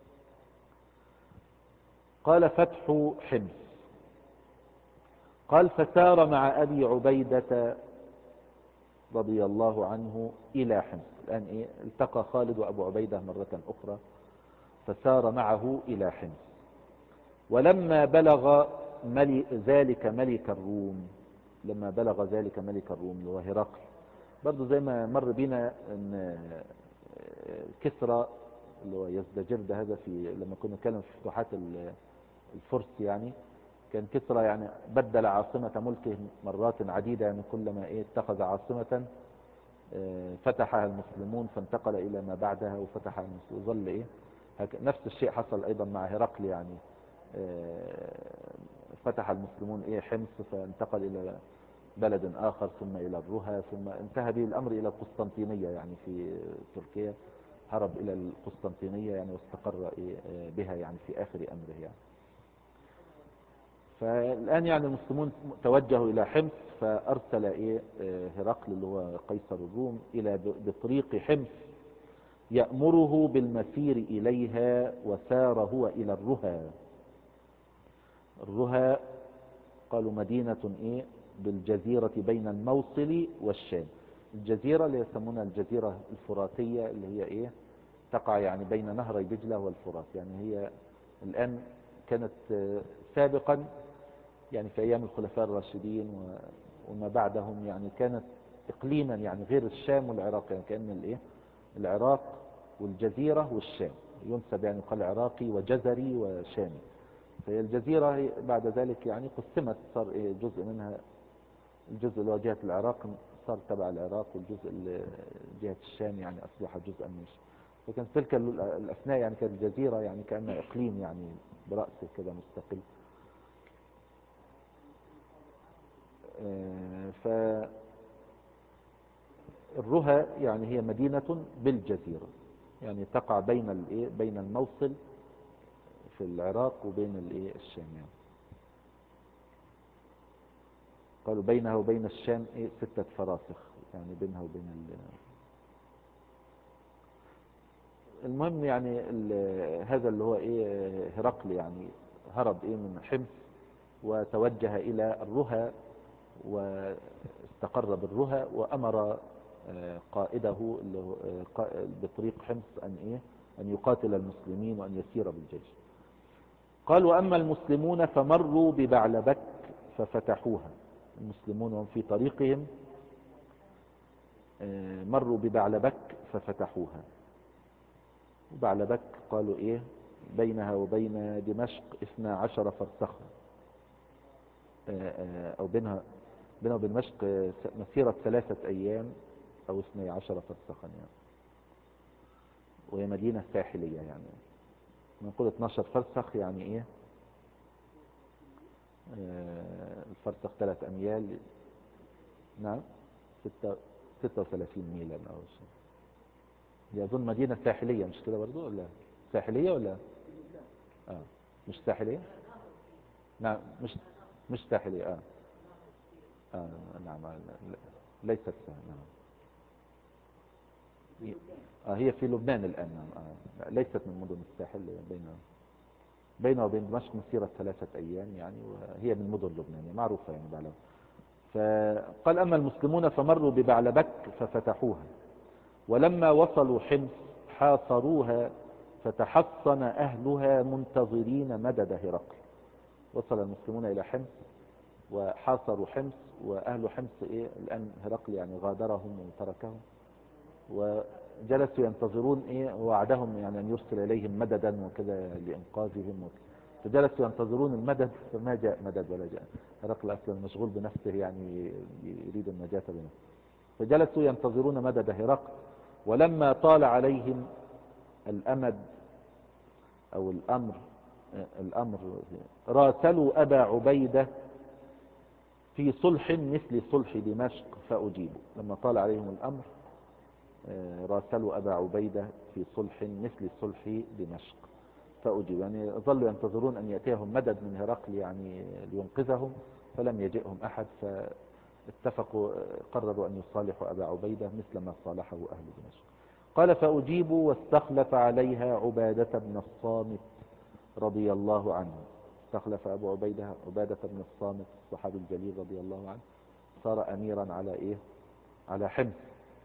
قال فتح حمص. قال فسار مع أبي عبيدة رضي الله عنه إلى حمص. الآن التقى خالد وأبو عبيدة مرة أخرى، فسار معه إلى حمص. ولما بلغ ذلك ملك الروم، لما بلغ ذلك ملك الروم اللي هو هرقل، برضو زي ما مر بنا ان كسرى اللي هو يزدجرد هذا لما كنا نتكلم في فتوحات الفرس يعني، كان كسرى يعني بدل عاصمة ملكه مرات عديدة يعني، كلما اتخذ عاصمة فتحها المسلمون فانتقل إلى ما بعدها وفتحها المسلمون، وظل نفس الشيء حصل أيضا مع هرقل يعني. فتح المسلمون حمص فانتقل إلى بلد آخر ثم إلى الرها، ثم انتهى به الأمر إلى القسطنطينية يعني في تركيا. هرب إلى القسطنطينية يعني واستقر بها يعني في آخر أمره يعني. فالآن يعني المسلمون توجهوا إلى حمص، فأرسل هرقل اللي هو قيصر الروم إلى بطريق حمص يأمره بالمسير إليها، وسار هو إلى الرها. الرها قالوا مدينة بالجزيرة بين الموصل والشام. الجزيرة اللي يسمونها الجزيرة الفراتية اللي هي تقع يعني بين نهري دجلة والفرات يعني. هي الآن كانت سابقا يعني في أيام الخلفاء الراشدين وما بعدهم يعني كانت إقليما يعني غير الشام والعراق، يعني كأن العراق والجزيرة والشام ينسب يعني قال عراقي وجزري وشامي. فهي الجزيرة بعد ذلك يعني قسمت، صار جزء منها، الجزء اللي هو جهة العراق صار تبع العراق، والجزء اللي جهة الشام يعني أصبح جزءا من الشام. فكانت تلك الأثناء يعني كانت الجزيرة يعني كأنها إقليم يعني برأسه كذا مستقل. فالرها يعني هي مدينة بالجزيرة يعني تقع بين الموصل في العراق وبين الشام يعني. قالوا بينها وبين الشام 6 فراسخ يعني بينها وبين المهم يعني هذا اللي هو هرقل يعني هرب من حمص وتوجه إلى الرها واستقر بالرها، وأمر قائده اللي هو بطريق حمص أن يقاتل المسلمين وأن يسير بالجيش. قال وأما المسلمون فمروا ببعلبك ففتحوها. المسلمون هم في طريقهم مروا ببعلبك ففتحوها. وبعلبك قالوا بينها وبين دمشق 12 فرسخا، أو بينها وبين دمشق مسيرة 3 أيام أو 12 فرسخا يعني. وهي مدينة ساحلية يعني، نقول 12 فرسخ يعني الفرسخ 3 أميال، نعم 36 ميلا أو شيء. دي أظن مدينة ساحلية مش كده برضو، ولا ساحلية ولا مش ساحلية؟ نعم مش ساحلية نعم ليست نعم. هي في لبنان الآن نعم. ليست من مدن الساحل بين بينه وبين دمشق مسيرة 3 أيام يعني، وهي من مدن لبنان يعني معروفة يعني بعلبك. فقال أما المسلمون فمروا ببعلبك ففتحوها، ولما وصلوا حمص حاصروها فتحصن أهلها منتظرين مدد هرقل. وصل المسلمون إلى حمص وحاصروا حمص، وأهل حمص الآن هرقل يعني غادرهم وتركهم، وجلسوا ينتظرون وعدهم يعني أن يرسل إليهم مددا وكذا لإنقاذهم وكذا. فجلسوا ينتظرون المدد فما جاء مدد ولا جاء. هرقل أصلا مشغول بنفسه يعني يريد النجاة بنفسه. فجلسوا ينتظرون مدد هرقل، ولما طال عليهم الأمد أو الأمر راسلوا أبا عبيدة في صلح مثل صلح دمشق فأجيبوا. لما طال عليهم الأمر راسلوا أبا عبيدة في صلح مثل صلح دمشق فأجيبوا، يعني ظلوا ينتظرون أن يأتيهم مدد من هرقل يعني لينقذهم، فلم يجئهم أحد، فاتفقوا قرروا أن يصالحوا أبا عبيدة مثل ما صالحه أهل دمشق. قال فأجيبوا واستخلف عليها عبادة بن الصامت رضي الله عنه. استخلف أبو عبادة بن الصامت الصحابي الجليل رضي الله عنه، صار أميرا على حمص.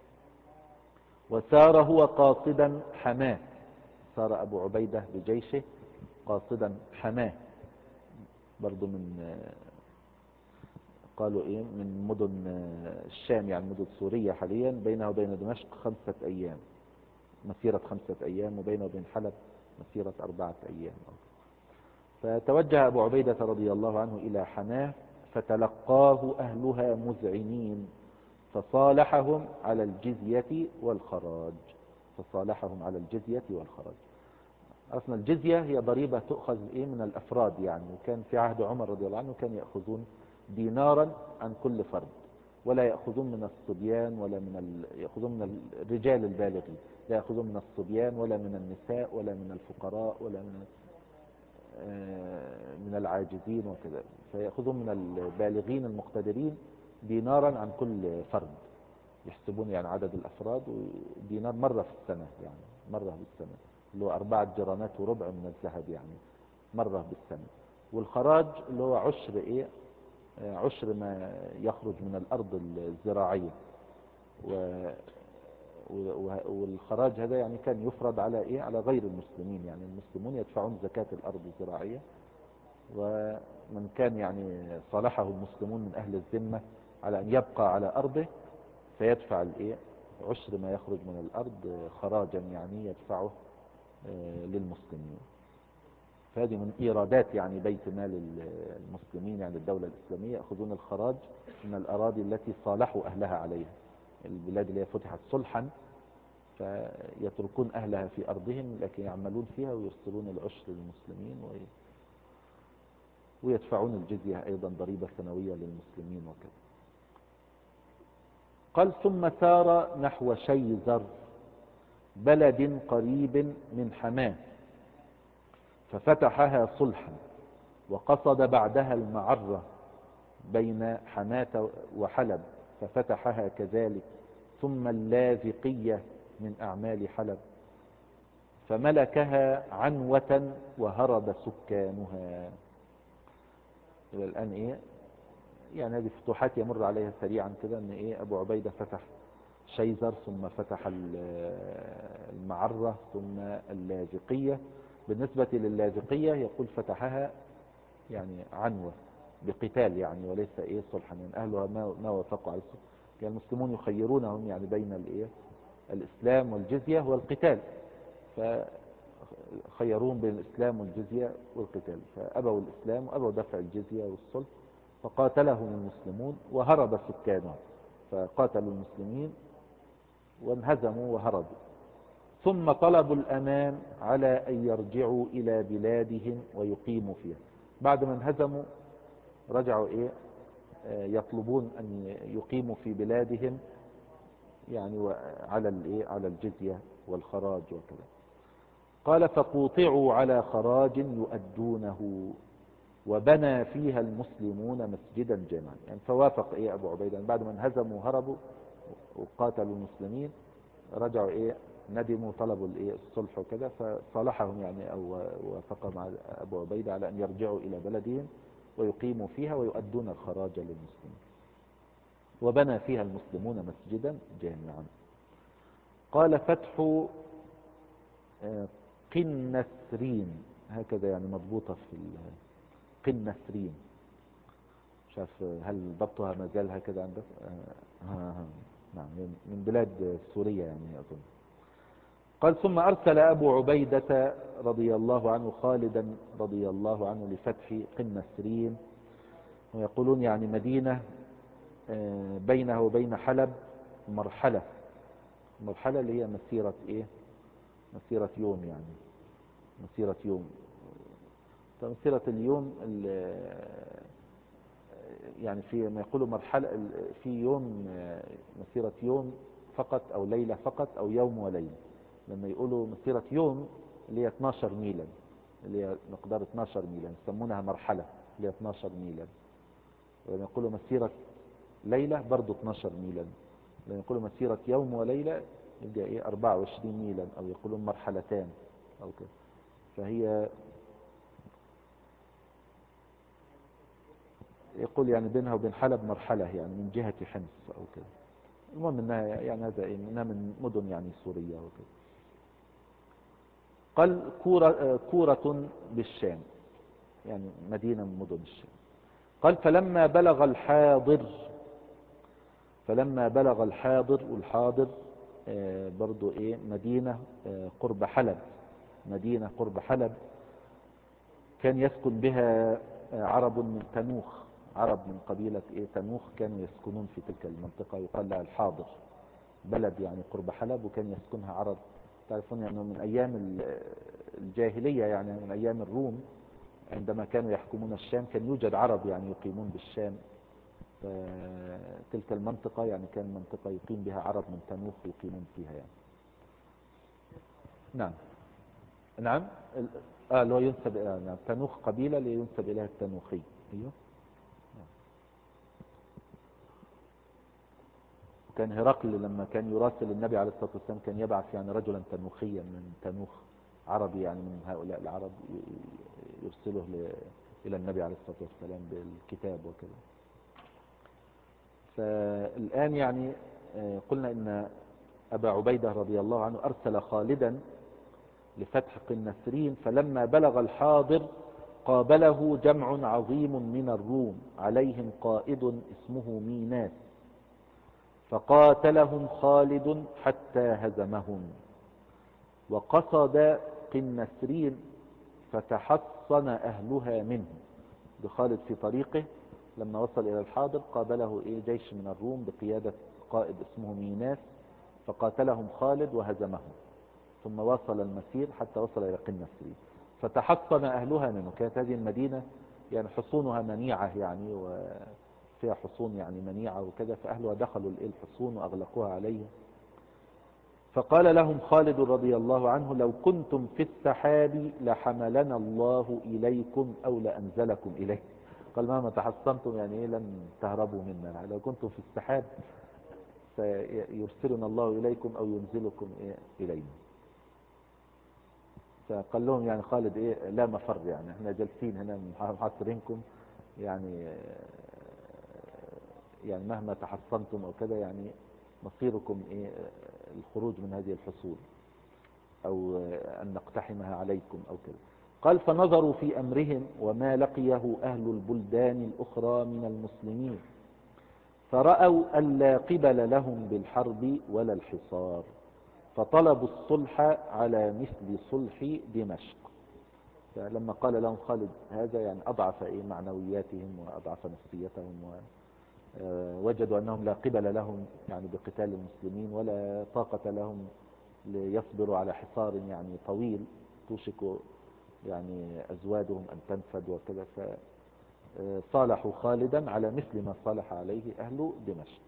وسار هو قاصدا حماه، سار أبو عبيدة بجيشه قاصدا حماه، برضو من قالوا من مدن الشام يعني مدن سوريا حاليا، بينها وبين دمشق 5 أيام، مسيرة 5 أيام، وبينه وبين حلب مسيرة 4 أيام. فتوجه أبو عبيدة رضي الله عنه إلى حماه فتلقاه أهلها مذعنين، فصالحهم على الجزية والخراج. أصلا الجزية هي ضريبة تؤخذ من الأفراد يعني، وكان في عهد عمر رضي الله عنه كان يأخذون دينارا عن كل فرد، ولا يأخذون من الصبيان ولا يأخذون من الرجال البالغين، لا يأخذون من الصبيان ولا من النساء ولا من الفقراء ولا من العاجزين وكذا، فيأخذون من البالغين المقتدرين دينارا عن كل فرد، يحسبون يعني عدد الأفراد، ودينار مرة في السنة يعني مرة بالسنة، اللي هو 4 جرامات وربع من الذهب يعني مرة بالسنة. والخراج اللي هو عشر ما يخرج من الأرض الزراعية. والخراج هذا يعني كان يفرض على غير المسلمين، يعني المسلمون يدفعون زكاة الأرض الزراعية، ومن كان يعني صالحه المسلمون من أهل الذمة على أن يبقى على أرضه فيدفع عشر ما يخرج من الأرض خراجا يعني يدفعه للمسلمين. فهذه من إيرادات يعني بيت مال المسلمين يعني الدولة الإسلامية، يأخذون الخراج من الأراضي التي صالحوا أهلها عليها، البلاد اللي فتحت صلحا فيتركون أهلها في أرضهم لكن يعملون فيها ويرسلون العشر للمسلمين ويدفعون الجزية أيضا ضريبة سنوية للمسلمين وكذا. قال ثم سار نحو شيزر بلد قريب من حماه ففتحها صلحا، وقصد بعدها المعرة بين حماة وحلب ففتحها كذلك، ثم اللاذقية من أعمال حلب فملكها عنوة وهرب سكانها. إلى الآن يعني هذه فتوحات يمر عليها سريعا كده، ان ابو عبيدة فتح شيزر ثم فتح المعرة ثم اللاذقية. بالنسبة للاذقية يقول فتحها يعني عنوة بقتال يعني، وليس صلحا، يعني اهلها ما وافقوا على الصلح. كان المسلمون يخيرونهم يعني بين الاسلام والجزية والقتال، فخيرون بين الاسلام والجزية والقتال، فابوا الاسلام وابوا دفع الجزية والصلح، فقاتلهم المسلمون وهرب سكانهم، فقاتلوا المسلمين وانهزموا وهربوا. ثم طلبوا الأمان على أن يرجعوا إلى بلادهم ويقيموا فيها. بعد ما انهزموا رجعوا يطلبون أن يقيموا في بلادهم يعني على الجزية والخراج وكذا. قال فقوطعوا على خراج يؤدونه، وبنى فيها المسلمون مسجدا جامعا. يعني فوافق ابو عبيدة بعد ما انهزموا وهربوا وقاتلوا المسلمين، رجعوا ندموا طلبوا الصلح وكذا، فصالحهم يعني أو وافق مع أبو عبيدة على أن يرجعوا إلى بلدهم ويقيموا فيها ويؤدون الخراج للمسلمين، وبنى فيها المسلمون مسجدا جامعا. قال فتح قنسرين، هكذا يعني مضبوطة في قنسرين، مش عارف هل ضبطها ما زال هكذا عندك؟ نعم، من بلاد سوريا يعني أظن. قال ثم أرسل أبو عبيدة رضي الله عنه خالدا رضي الله عنه لفتح قنسرين، ويقولون يعني مدينة بينه وبين حلب مرحلة اللي هي مسيرة مسيرة يوم، يعني مسيرة يوم. فمسيرة اليوم يعني في ما يقولوا مرحلة في يوم، مسيرة يوم فقط أو ليلة فقط أو يوم وليلة. لما يقولوا مسيرة يوم اللي هي 12 ميلا، اللي هي مقدار 12 ميلا يسمونها مرحلة اللي هي 12 ميلا. ولما يقولوا مسيرة ليلة برضو 12 ميلا. لما يقولوا مسيرة يوم وليلة يبقى 24 ميلا، أو يقولون مرحلتان أو كده. فهي يقول يعني بينها وبين حلب مرحلة، يعني من جهة حمص أو كده. المهم انها يعني هذا انها من مدن يعني سورية وكذا. قال كورة بالشام، يعني مدينة من مدن الشام. قال فلما بلغ الحاضر، والحاضر برضو مدينة قرب حلب، مدينة قرب حلب كان يسكن بها عرب من تنوخ، عرب من قبيلة تنوخ كانوا يسكنون في تلك المنطقة، يقال لها الحاضر، بلد يعني قرب حلب، وكان يسكنها عرب. تعرفون أنه من أيام الجاهلية، يعني من أيام الروم عندما كانوا يحكمون الشام كان يوجد عرب يعني يقيمون بالشام. تلك المنطقة يعني كان منطقة يقيم بها عرب من تنوخ يقيمون فيها يعني. نعم نعم. لو ينسب نعم. تنوخ قبيلة لينسب إليها التنوخي. أيوه. كان هرقل لما كان يراسل النبي عليه الصلاة والسلام كان يبعث يعني رجلا تنوخيا من تنوخ، عربي يعني من هؤلاء العرب، يرسله إلى النبي عليه الصلاة والسلام بالكتاب وكذا. فالآن يعني قلنا إن أبا عبيدة رضي الله عنه أرسل خالدا لفتح قنسرين، فلما بلغ الحاضر قابله جمع عظيم من الروم عليهم قائد اسمه ميناس، فقاتلهم خالد حتى هزمهم، وقصد قنسرين فتحصن أهلها منه. بخالد في طريقه لما وصل إلى الحاضر قابله جيش من الروم بقيادة قائد اسمه ميناس، فقاتلهم خالد وهزمهم، ثم واصل المسير حتى وصل إلى قنسرين، فتحصن أهلها منه. كانت هذه المدينة يعني حصونها منيعة، يعني وفيها حصون يعني منيعة وكذا، فأهلها دخلوا الحصون وأغلقوها عليه. فقال لهم خالد رضي الله عنه: لو كنتم في السحاب لحملنا الله إليكم أو لأنزلكم إليه. قال مهما تحصنتم يعني لن تهربوا منا، لو كنتم في السحاب سيرسلنا الله إليكم أو ينزلكم إلينا. فقال لهم يعني خالد لا مفر، يعني احنا جالسين هنا محاصرينكم، يعني مهما تحصنتم او كذا يعني مصيركم الخروج من هذه الحصول او ان نقتحمها عليكم او كذا. قال فنظروا في امرهم وما لقيه اهل البلدان الاخرى من المسلمين، فرأوا ألا قبل لهم بالحرب ولا الحصار، فطلبوا الصلح على مثل صلح دمشق. فلما قال لهم خالد هذا يعني أضعف معنوياتهم وأضعف نفسيتهم، ووجدوا أنهم لا قبل لهم يعني بقتال المسلمين ولا طاقة لهم ليصبروا على حصار يعني طويل توشك يعني أزوادهم أن تنفد وكذا. فصالحوا خالدا على مثل ما صالح عليه أهل دمشق.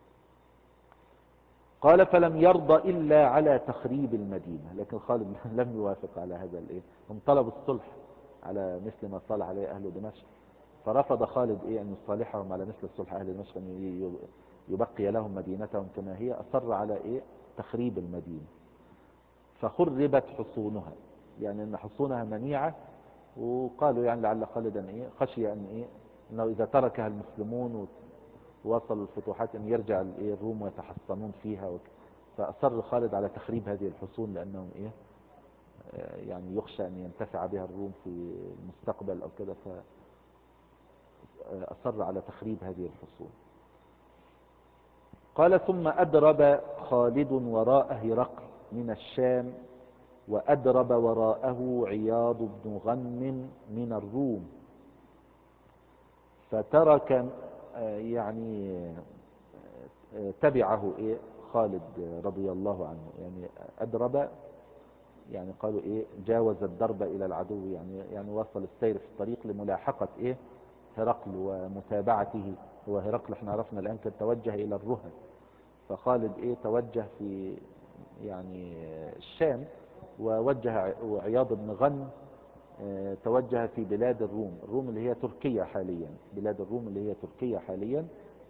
قال فلم يرضى إلا على تخريب المدينة، لكن خالد لم يوافق على هذا هم طلبوا الصلح على مثل ما صالح عليه أهل دمشق، فرفض خالد أن يصالحهم على مثل الصلح أهل دمشق، أن يبقي لهم مدينتهم كما هي. أصر على تخريب المدينة. فخربت حصونها، يعني ان حصونها منيعة. وقالوا يعني لعل خالدا خشي ان انه اذا تركها المسلمون ووصلوا الفتوحات ان يرجع الروم ويتحصنون فيها فاصر خالد على تخريب هذه الحصون، لانهم يعني يخشى ان ينتفع بها الروم في المستقبل او كذا، فاصر على تخريب هذه الحصون. قال ثم أدرب خالد وراء هرقل من الشام، وأدرب وراءه عياض بن غنم من الروم، فترك يعني تبعه خالد رضي الله عنه. يعني أدرب، يعني قالوا جاوز الدرب إلى العدو، يعني وصل السير في الطريق لملاحقة هرقل ومتابعته. هو هرقل احنا عرفنا الآن كان توجه إلى الرهن، فخالد توجه في يعني الشام، ووجه عياض بن غنم توجه في بلاد الروم اللي هي تركيا حاليا، بلاد الروم اللي هي تركيا حاليا.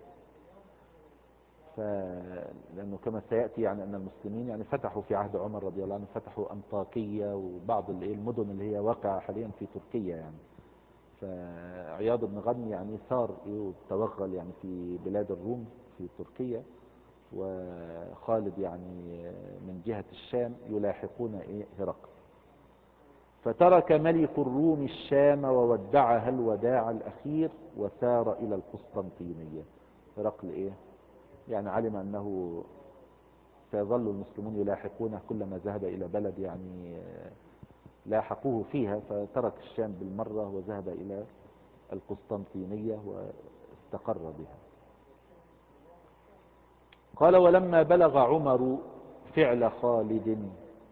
لأنه كما سيأتي يعني أن المسلمين يعني فتحوا في عهد عمر رضي الله عنه، فتحوا أنطاكية وبعض المدن اللي هي واقعة حاليا في تركيا يعني. فعياض بن غنم يعني صار وتوغل يعني في بلاد الروم في تركيا، وخالد يعني من جهة الشام يلاحقون هرقل. فترك ملك الروم الشام وودعها الوداع الأخير وسار إلى القسطنطينية. هرقل يعني علم أنه سيظل المسلمون يلاحقونه كلما ذهب إلى بلد يعني لاحقوه فيها، فترك الشام بالمرة وذهب إلى القسطنطينية واستقر بها. قال ولما بلغ عمر فعل خالد،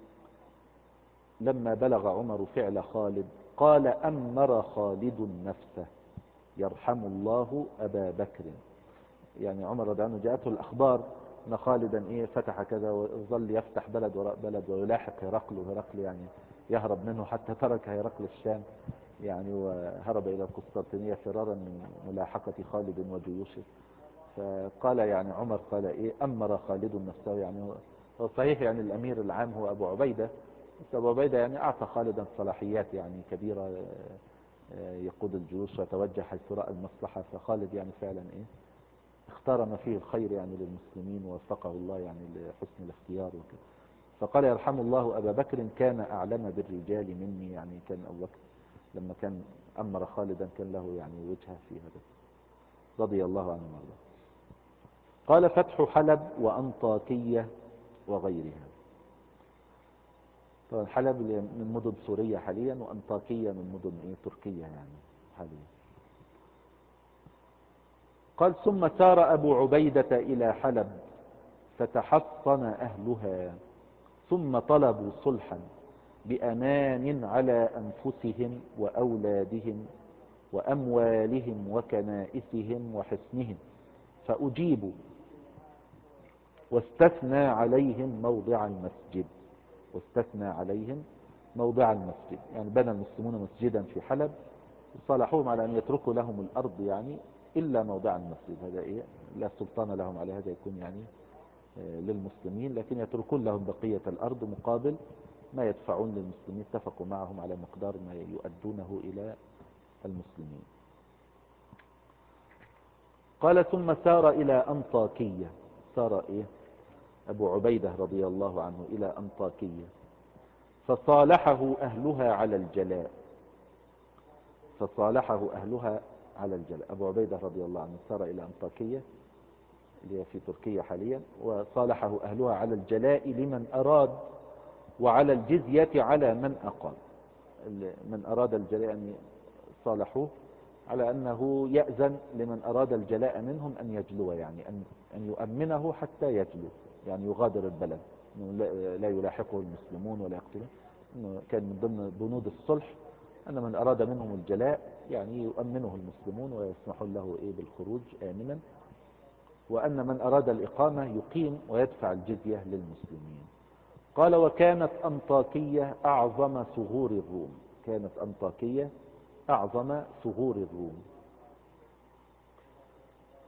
لما بلغ عمر فعل خالد قال أمر خالد نفسه يرحم الله أبا بكر. يعني عمر رضي الله عنه جاءته الأخبار أن خالدا فتح كذا، وظل يفتح بلد وراء بلد ويلاحق هرقل، وهرقل يعني يهرب منه، حتى ترك هرقل الشام يعني وهرب إلى القسطنطينية فرارا من ملاحقة خالد وجيوشه. فقال يعني عمر قال أمر خالد نفسه، يعني هو صحيح يعني الأمير العام هو أبو عبيدة، بس أبو عبيدة يعني أعطى خالدا صلاحيات يعني كبيرة، يقود الجيوش ويتوجه حيث رأى المصلحة. فخالد يعني فعلا اختار ما فيه الخير يعني للمسلمين، ووفقه الله يعني لحسن الاختيار وكذا. فقال يرحم الله أبا بكر كان أعلم بالرجال مني، يعني كان أبو بكر لما كان أمر خالدا كان له يعني وجهة في هذا، رضي الله عنه وارضاه. قال فتح حلب وأنطاكية وغيرها. طبعا حلب من مدن سوريا حاليا، وأنطاكية من مدن تركيا يعني حاليا. قال ثم سار أبو عبيدة إلى حلب فتحصن أهلها، ثم طلبوا صلحا بأمان على أنفسهم وأولادهم وأموالهم وكنائسهم وحصنهم، فأجيبوا واستثنى عليهم موضع المسجد. واستثنى عليهم موضع المسجد، يعني بنى المسلمون مسجدا في حلب، صالحوهم على أن يتركوا لهم الأرض يعني إلا موضع المسجد. هذا لا سلطان لهم على هذا، يكون يعني للمسلمين، لكن يتركون لهم بقية الأرض مقابل ما يدفعون للمسلمين. اتفقوا معهم على مقدار ما يؤدونه إلى المسلمين. قال ثم سار إلى أنطاكية، سار أبو عبيدة رضي الله عنه إلى أنطاكية، فصالحه أهلها على الجلاء. فصالحه أهلها على الجلاء. أبو عبيدة رضي الله عنه سار إلى أنطاكية اللي هي في تركيا حاليا، وصالحه أهلها على الجلاء لمن أراد، وعلى الجزية على من أقام. من أراد الجلاء يعني صالحوه على أنه يأذن لمن أراد الجلاء منهم أن يجلو، يعني أن يؤمنه حتى يجلو، يعني يغادر البلد، لا يلاحقه المسلمون ولا يقتله. كان من ضمن بنود الصلح أن من أراد منهم الجلاء يعني يؤمنه المسلمون ويسمحون له بالخروج آمنا، وأن من أراد الإقامة يقيم ويدفع الجزية للمسلمين. قال وكانت أنطاكية أعظم ثغور الروم. كانت أنطاكية أعظم ثغور الروم.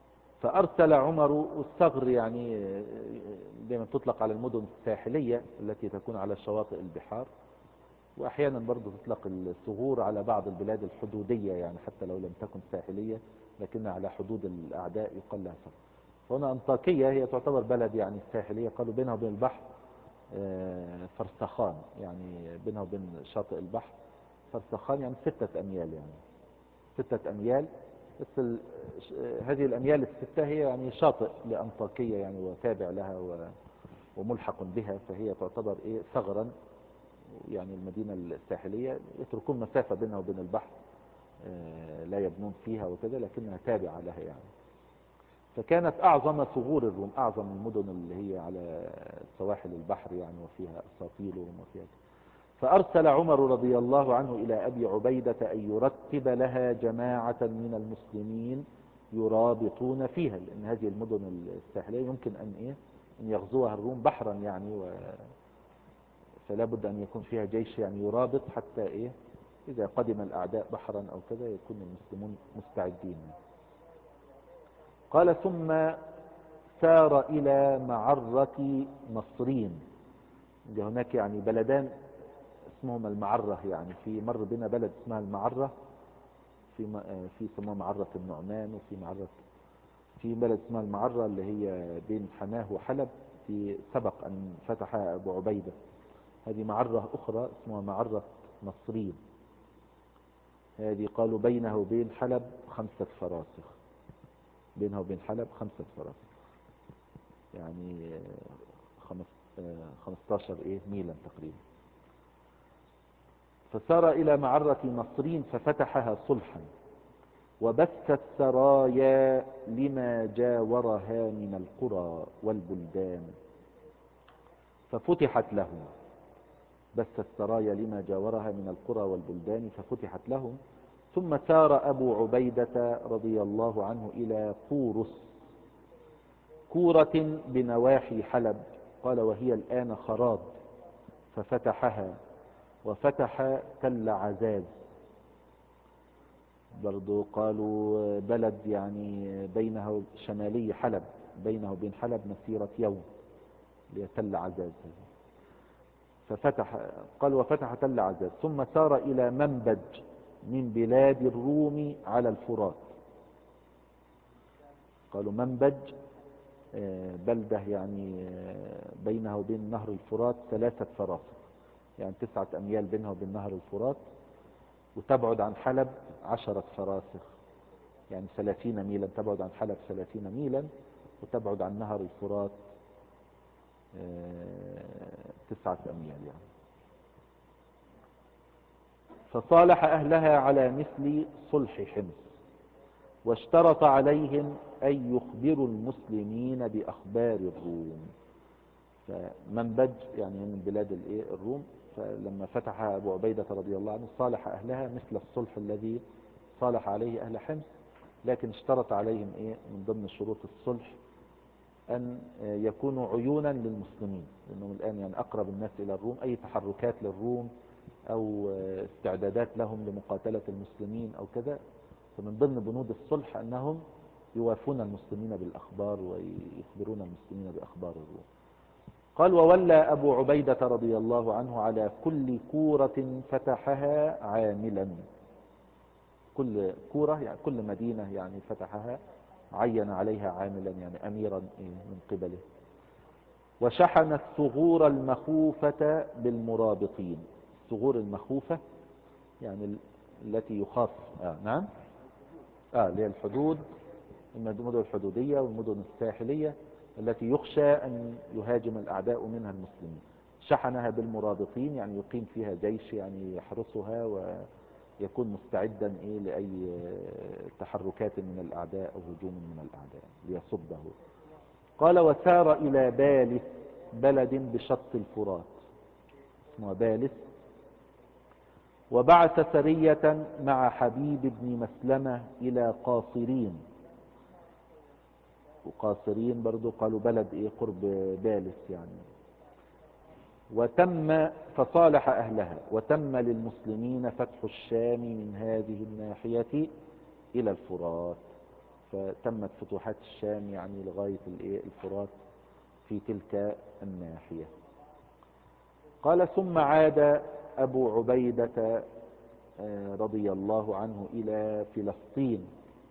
فأرسل عمر، والثغر يعني دائما تطلق على المدن الساحلية التي تكون على شواطئ البحار، وأحيانا برضو تطلق الثغور على بعض البلاد الحدودية، يعني حتى لو لم تكن ساحلية لكنها على حدود الأعداء يقال لها ثغر. فهنا أنطاكية هي تعتبر بلد يعني ساحلية، قالوا بينها وبين البحر فرسخان، يعني بينها وبين شاطئ البحر فرسخان، يعني 6 أميال، يعني 6 أميال بس. هذه الأميال ال6 هي يعني شاطئ لأنطاكية يعني، وتابع لها وملحق بها، فهي تعتبر ثغرا، يعني المدينة الساحلية يتركون مسافة بينها وبين البحر، لا يبنون فيها وكذا، لكنها تابعة لها يعني. فكانت أعظم ثغور الروم، أعظم المدن اللي هي على سواحل البحر يعني، وفيها أساطيلهم وفيها. فأرسل عمر رضي الله عنه إلى أبي عبيدة أن يرتب لها جماعة من المسلمين يرابطون فيها، لأن هذه المدن الساحلية يمكن أن يغزوها الروم بحرا يعني، فلا بد أن يكون فيها جيش يعني يرابط، حتى إذا قدم الأعداء بحرا أو كذا يكون المسلمون مستعدين. قال ثم سار إلى معرة نصرين. هناك يعني بلدان اسمهم المعرة، يعني مر بنا بلد اسمها المعرة، في اسمها معرة النعمان، في بلد اسمها المعرة اللي هي بين حماه وحلب، في سبق أن فتحها أبو عبيدة. هذه معرة أخرى اسمها معرة نصرين، هذه قالوا بينه وبين حلب 5 فراسخ، بينها وبين حلب 5 فراسخ، يعني 15 ميلا تقريبا. فسار إلى معرة نصرين ففتحها صلحا، وبث السرايا لما جاورها من القرى والبلدان ففتحت لهم، بث السرايا لما جاورها من القرى والبلدان ففتحت لهم. ثم سار أبو عبيدة رضي الله عنه إلى قورس، كورة بنواحي حلب، قال وهي الآن خراب، ففتحها، وفتح تل عزاز، برضو قالوا بلد يعني بينها شمالي حلب، بينه وبين حلب مسيرة يوم، لتل عزاز. قال وفتح تل عزاز. ثم سار إلى منبج من بلاد الروم على الفرات، قالوا منبج بلدة يعني بينها وبين نهر الفرات 3 فراسخ، يعني 9 أميال بينها وبين نهر الفرات، وتبعد عن حلب 10 فراسخ، يعني 30 ميلا، تبعد عن حلب 30 ميلا، وتبعد عن نهر الفرات 9 أميال يعني. فصالح أهلها على مثل صلح حمص، واشترط عليهم أن يخبروا المسلمين بأخبار الروم. فمنبج يعني من بلاد الروم، فلما فتحها أبو عبيدة رضي الله عنه صالح أهلها مثل الصلح الذي صالح عليه أهل حمص، لكن اشترط عليهم من ضمن شروط الصلح أن يكونوا عيونا للمسلمين، لأنهم الآن يعني أقرب الناس إلى الروم، أي تحركات للروم أو استعدادات لهم لمقاتلة المسلمين أو كذا، فمن ضمن بنود الصلح أنهم يوافون المسلمين بالأخبار ويخبرون المسلمين بأخبار الروم. قال وولى أبو عبيدة رضي الله عنه على كل كورة فتحها عاملا، كل كورة يعني كل مدينة يعني فتحها عين عليها عاملا، يعني أميرا من قبله. وشحن الثغور المخوفة بالمرابطين، الثغور المخوفة يعني التي يخاف نعم اللي هي الحدود، المدن الحدودية والمدن الساحلية التي يخشى أن يهاجم الأعداء منها المسلمين. شحنها بالمرابطين، يعني يقيم فيها جيش يعني يحرسها ويكون مستعدا لأي تحركات من الأعداء أو هجوم من الأعداء ليصده. قال وسار إلى بالس، بلد بشط الفرات اسمها بالس، وبعث سرية مع حبيب بن مسلمة إلى قاصرين، وقاصرين برضو قالوا بلد قرب بالس يعني. فصالح أهلها، وتم للمسلمين فتح الشام من هذه الناحية إلى الفرات، فتمت فتوحات الشام يعني لغاية الفرات في تلك الناحية. قال ثم عاد أبو عبيدة رضي الله عنه إلى فلسطين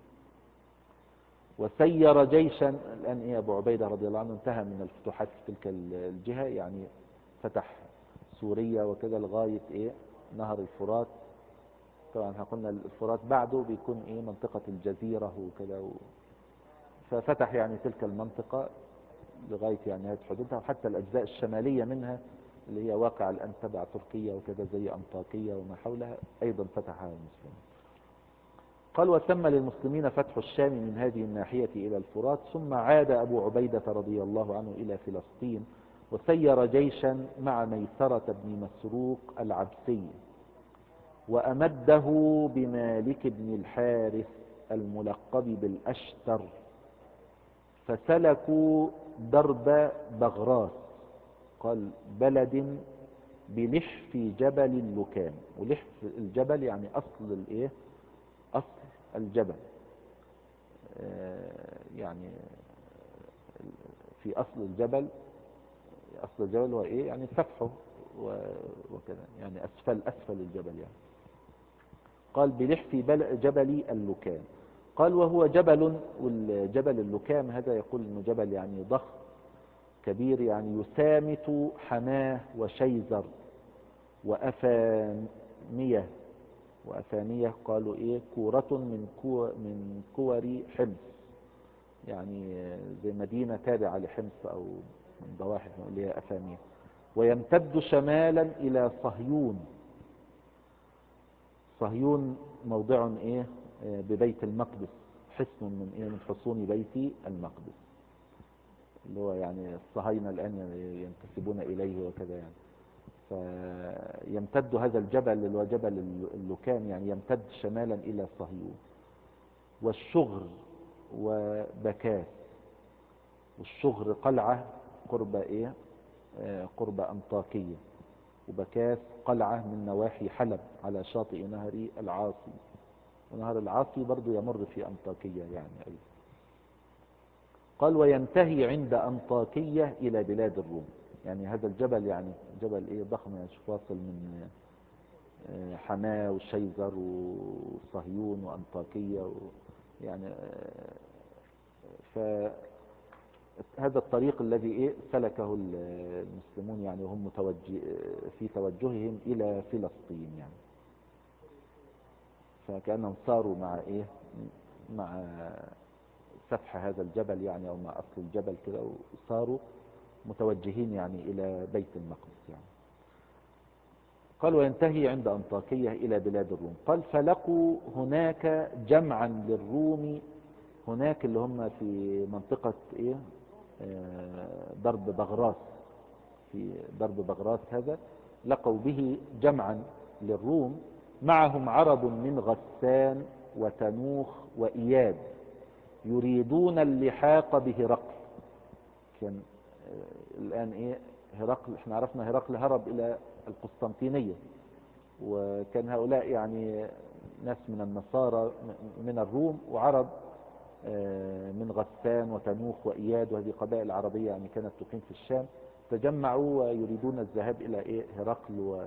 وسير جيشا. الآن أبو عبيدة رضي الله عنه انتهى من الفتوحات في تلك الجهة، يعني فتح سوريا وكذا لغاية نهر الفرات. طبعا قلنا الفرات بعده بيكون منطقة الجزيرة وكذا ففتح يعني تلك المنطقة لغاية يعني نهاية حدودها، وحتى الأجزاء الشمالية منها اللي هي واقع الآن تبع تركيا وكذا زي أنطاكية وما حولها أيضا فتحها المسلمين. قال وتم للمسلمين فتح الشام من هذه الناحية إلى الفرات. ثم عاد أبو عبيدة رضي الله عنه إلى فلسطين وسير جيشا مع ميسرة بن مسروق العبسي وأمده بمالك بن الحارث الملقب بالأشتر، فسلكوا درب بغراس، قال بلد بلحف جبل اللكام. ولحف الجبل يعني أصل أصل الجبل، يعني في أصل الجبل. أصل الجبل هو يعني سفحه وكذا، يعني أسفل الجبل يعني. قال بلحف جبل اللكام. قال وهو جبل، والجبل اللكام هذا يقول انه جبل يعني ضخم كبير، يعني يسامت حماه وشيزر وأفانية. وأفانية قالوا كورة من كور حمص، يعني زي مدينة تابعة لحمص أو من ضواحي اللي هي أفانية. ويمتد شمالا إلى صهيون. صهيون موضع ببيت المقدس، حصن من حصون بيت المقدس، اللي هو يعني الصهاينة الآن ينتسبون إليه وكذا يعني. فيمتد هذا الجبل اللي هو جبل اللكام يعني يمتد شمالا إلى صهيون. والشغر وبكاس. والشغر قلعة قرب قرب أنطاكية، وبكاس قلعة من نواحي حلب على شاطئ نهر العاصي، ونهر العاصي برضو يمر في أنطاكية يعني أيضا. قال وينتهي عند أنطاكية إلى بلاد الروم. يعني هذا الجبل يعني جبل ضخم، يعني شوف واصل من حماة وشيزر وصهيون وأنطاكية يعني فهذا الطريق الذي سلكه المسلمون يعني وهم في توجههم إلى فلسطين يعني. فكأنهم صاروا مع سفح هذا الجبل يعني أو مع أصل الجبل كده، وصاروا متوجهين يعني إلى بيت المقدس يعني. قال وينتهي عند أنطاكية إلى بلاد الروم. قال فلقوا هناك جمعا للروم، هناك اللي هم في منطقة ضرب بغراس. في ضرب بغراس هذا لقوا به جمعا للروم، معهم عرب من غسان وتنوخ وإياد يريدون اللحاق بهرقل. كان الآن هرقل، احنا عرفنا هرقل هرب إلى القسطنطينية، وكان هؤلاء يعني ناس من النصارى من الروم وعرب من غسان وتنوخ وإياد، وهذه قبائل عربية يعني كانت تقيم في الشام، تجمعوا ويريدون الذهاب إلى هرقل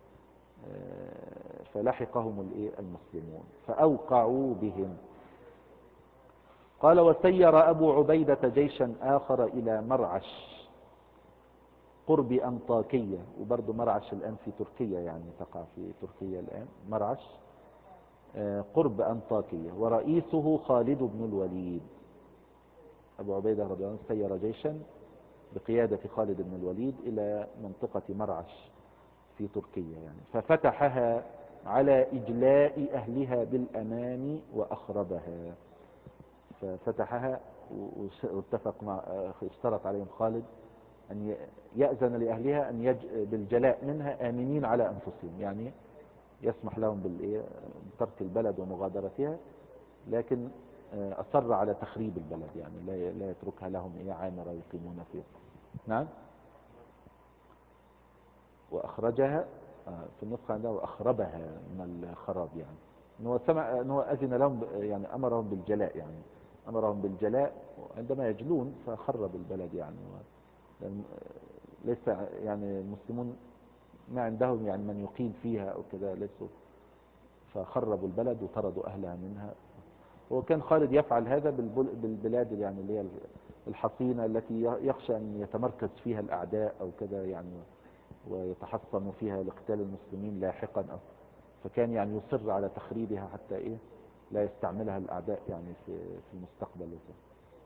فلحقهم المسلمون فأوقعوا بهم. قال وسير أبو عبيدة جيشا آخر إلى مرعش قرب أنطاكية، وبرضه مرعش الآن في تركيا يعني تقع في تركيا الآن مرعش قرب أنطاكية، ورئيسه خالد بن الوليد. أبو عبيدة رضي الله عنه سير جيشا بقيادة خالد بن الوليد إلى منطقة مرعش في تركيا يعني، ففتحها على إجلاء أهلها بالأمان وأخربها. ففتحها واتفق اشترط عليهم خالد أن يأذن لأهلها بالجلاء منها آمنين على أنفسهم، يعني يسمح لهم بترك البلد ومغادرتها، لكن أصر على تخريب البلد، يعني لا يتركها لهم عامرة يقيمون فيها. نعم. وأخرجها في النسخة عنده وأخربها من الخراب، يعني أنه أذن لهم يعني أمرهم بالجلاء، يعني أمرهم بالجلاء عندما يجلون، فخرب البلد يعني. لأن ليس يعني المسلمون ما عندهم يعني من يقيم فيها أو كذا، ليسوا، فخربوا البلد وطردوا أهلها منها. وكان خالد يفعل هذا بالبلاد يعني اللي هي الحصينة التي يخشى أن يتمركز فيها الأعداء أو كذا يعني، ويتحصنوا فيها لقتال المسلمين لاحقا فكان يعني يصر على تخريبها حتى إيه لا يستعملها الأعداء يعني في المستقبل وكذا.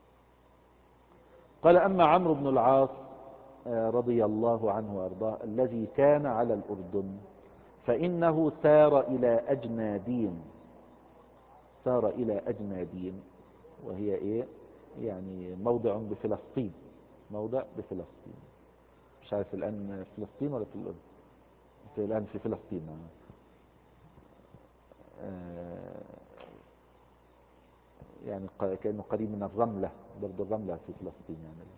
قال: أما عمرو بن العاص رضي الله عنه وأرضاه الذي كان على الأردن، فإنه سار إلى أجنادين. سار إلى أجنادين وهي إيه يعني موضع بفلسطين، موضع بفلسطين. مش عارف الآن في فلسطين ولا في الأردن، الآن في فلسطين. يعني كأنه قريب من الرملة، برضو الرملة في فلسطين يعني.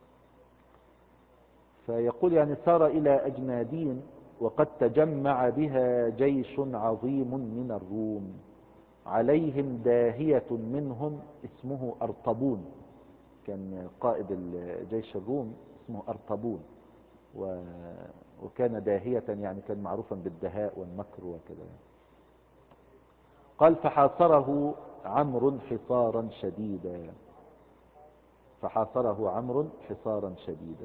فيقول يعني سار إلى أجنادين وقد تجمع بها جيش عظيم من الروم، عليهم داهية منهم اسمه أرطبون. كان قائد الجيش الروم اسمه أرطبون، وكان داهية يعني كان معروفا بالدهاء والمكر وكذا. قال: فحاصره عمرو حصارا شديدا. فحاصره عمرو حصارا شديدا.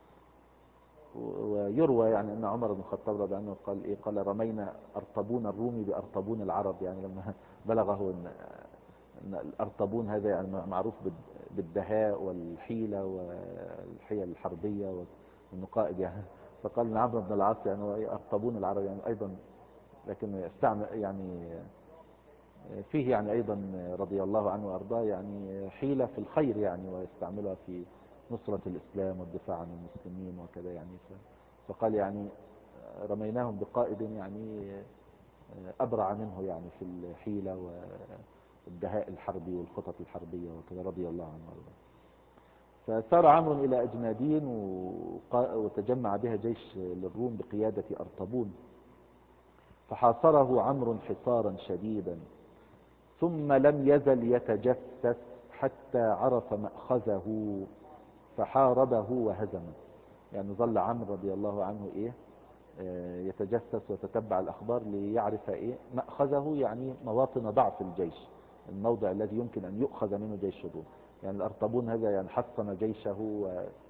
ويروى يعني ان عمر بن الخطاب رضي الله عنه قال ايه، قال: رمينا ارطبون الرومي بارطبون العرب. يعني لما بلغه ان الارطبون هذا يعني معروف بالدهاء والحيلة والحيل الحربية وانه قائد يعني، فقال ان عمرو بن العاص يعني هو ارطبون العرب يعني ايضا. لكن استعمل يعني فيه يعني ايضا رضي الله عنه وارضاه يعني حيلة في الخير يعني، ويستعملها في نصرة الاسلام والدفاع عن المسلمين وكذا يعني. فقال يعني رميناهم بقائد يعني ابرع منه يعني في الحيلة والدهاء الحربي والخطط الحربية وكذا، رضي الله عنه وارضاه. فسار عمرو الى اجنادين وتجمع بها جيش للروم بقيادة ارطبون، فحاصره عمرو حصارا شديدا، ثم لم يزل يتجسس حتى عرف مأخذه فحاربه وهزمه. يعني ظل عمرو رضي الله عنه ايه يتجسس ويتتبع الأخبار ليعرف إيه مأخذه، يعني مواطن ضعف الجيش، الموضع الذي يمكن أن يؤخذ منه جيش الروم. يعني الأرطبون هذا يعني حصن جيشه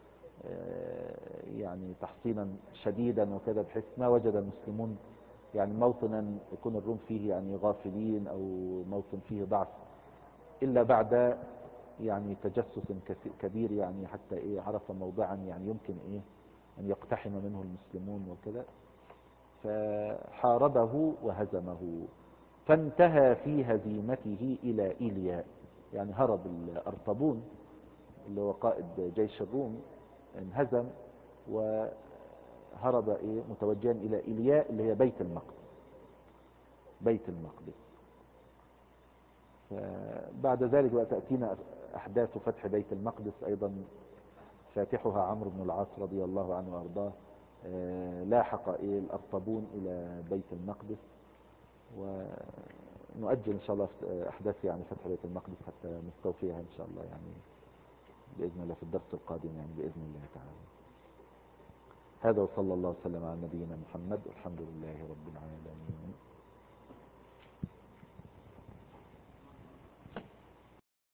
يعني تحصينا شديدا وكذا، بحيث ما وجد المسلمون يعني موطنا يكون الروم فيه يعني غافلين أو موطن فيه ضعف إلا بعد يعني تجسس كبير يعني، حتى إيه عرف موضعا يعني يمكن إيه أن يقتحم منه المسلمون وكذا، فحاربه وهزمه. فانتهى في هزيمته إلى إيلياء. يعني هرب الأرطبون اللي هو قائد جيش الروم، انهزم وهرب إيه متوجها إلى إيلياء اللي هي بيت المقدس. بيت المقدس. بعد ذلك بقى تأتينا أحداث فتح بيت المقدس أيضا، فاتحها عمرو بن العاص رضي الله عنه وأرضاه. لاحق الأرطبون إلى بيت المقدس، ونؤجل إن شاء الله أحداث يعني فتح بيت المقدس حتى نستوفيها إن شاء الله يعني بإذن الله في الدرس القادم يعني بإذن الله تعالى. هذا وصلى الله وسلم على نبينا محمد، والحمد لله رب العالمين.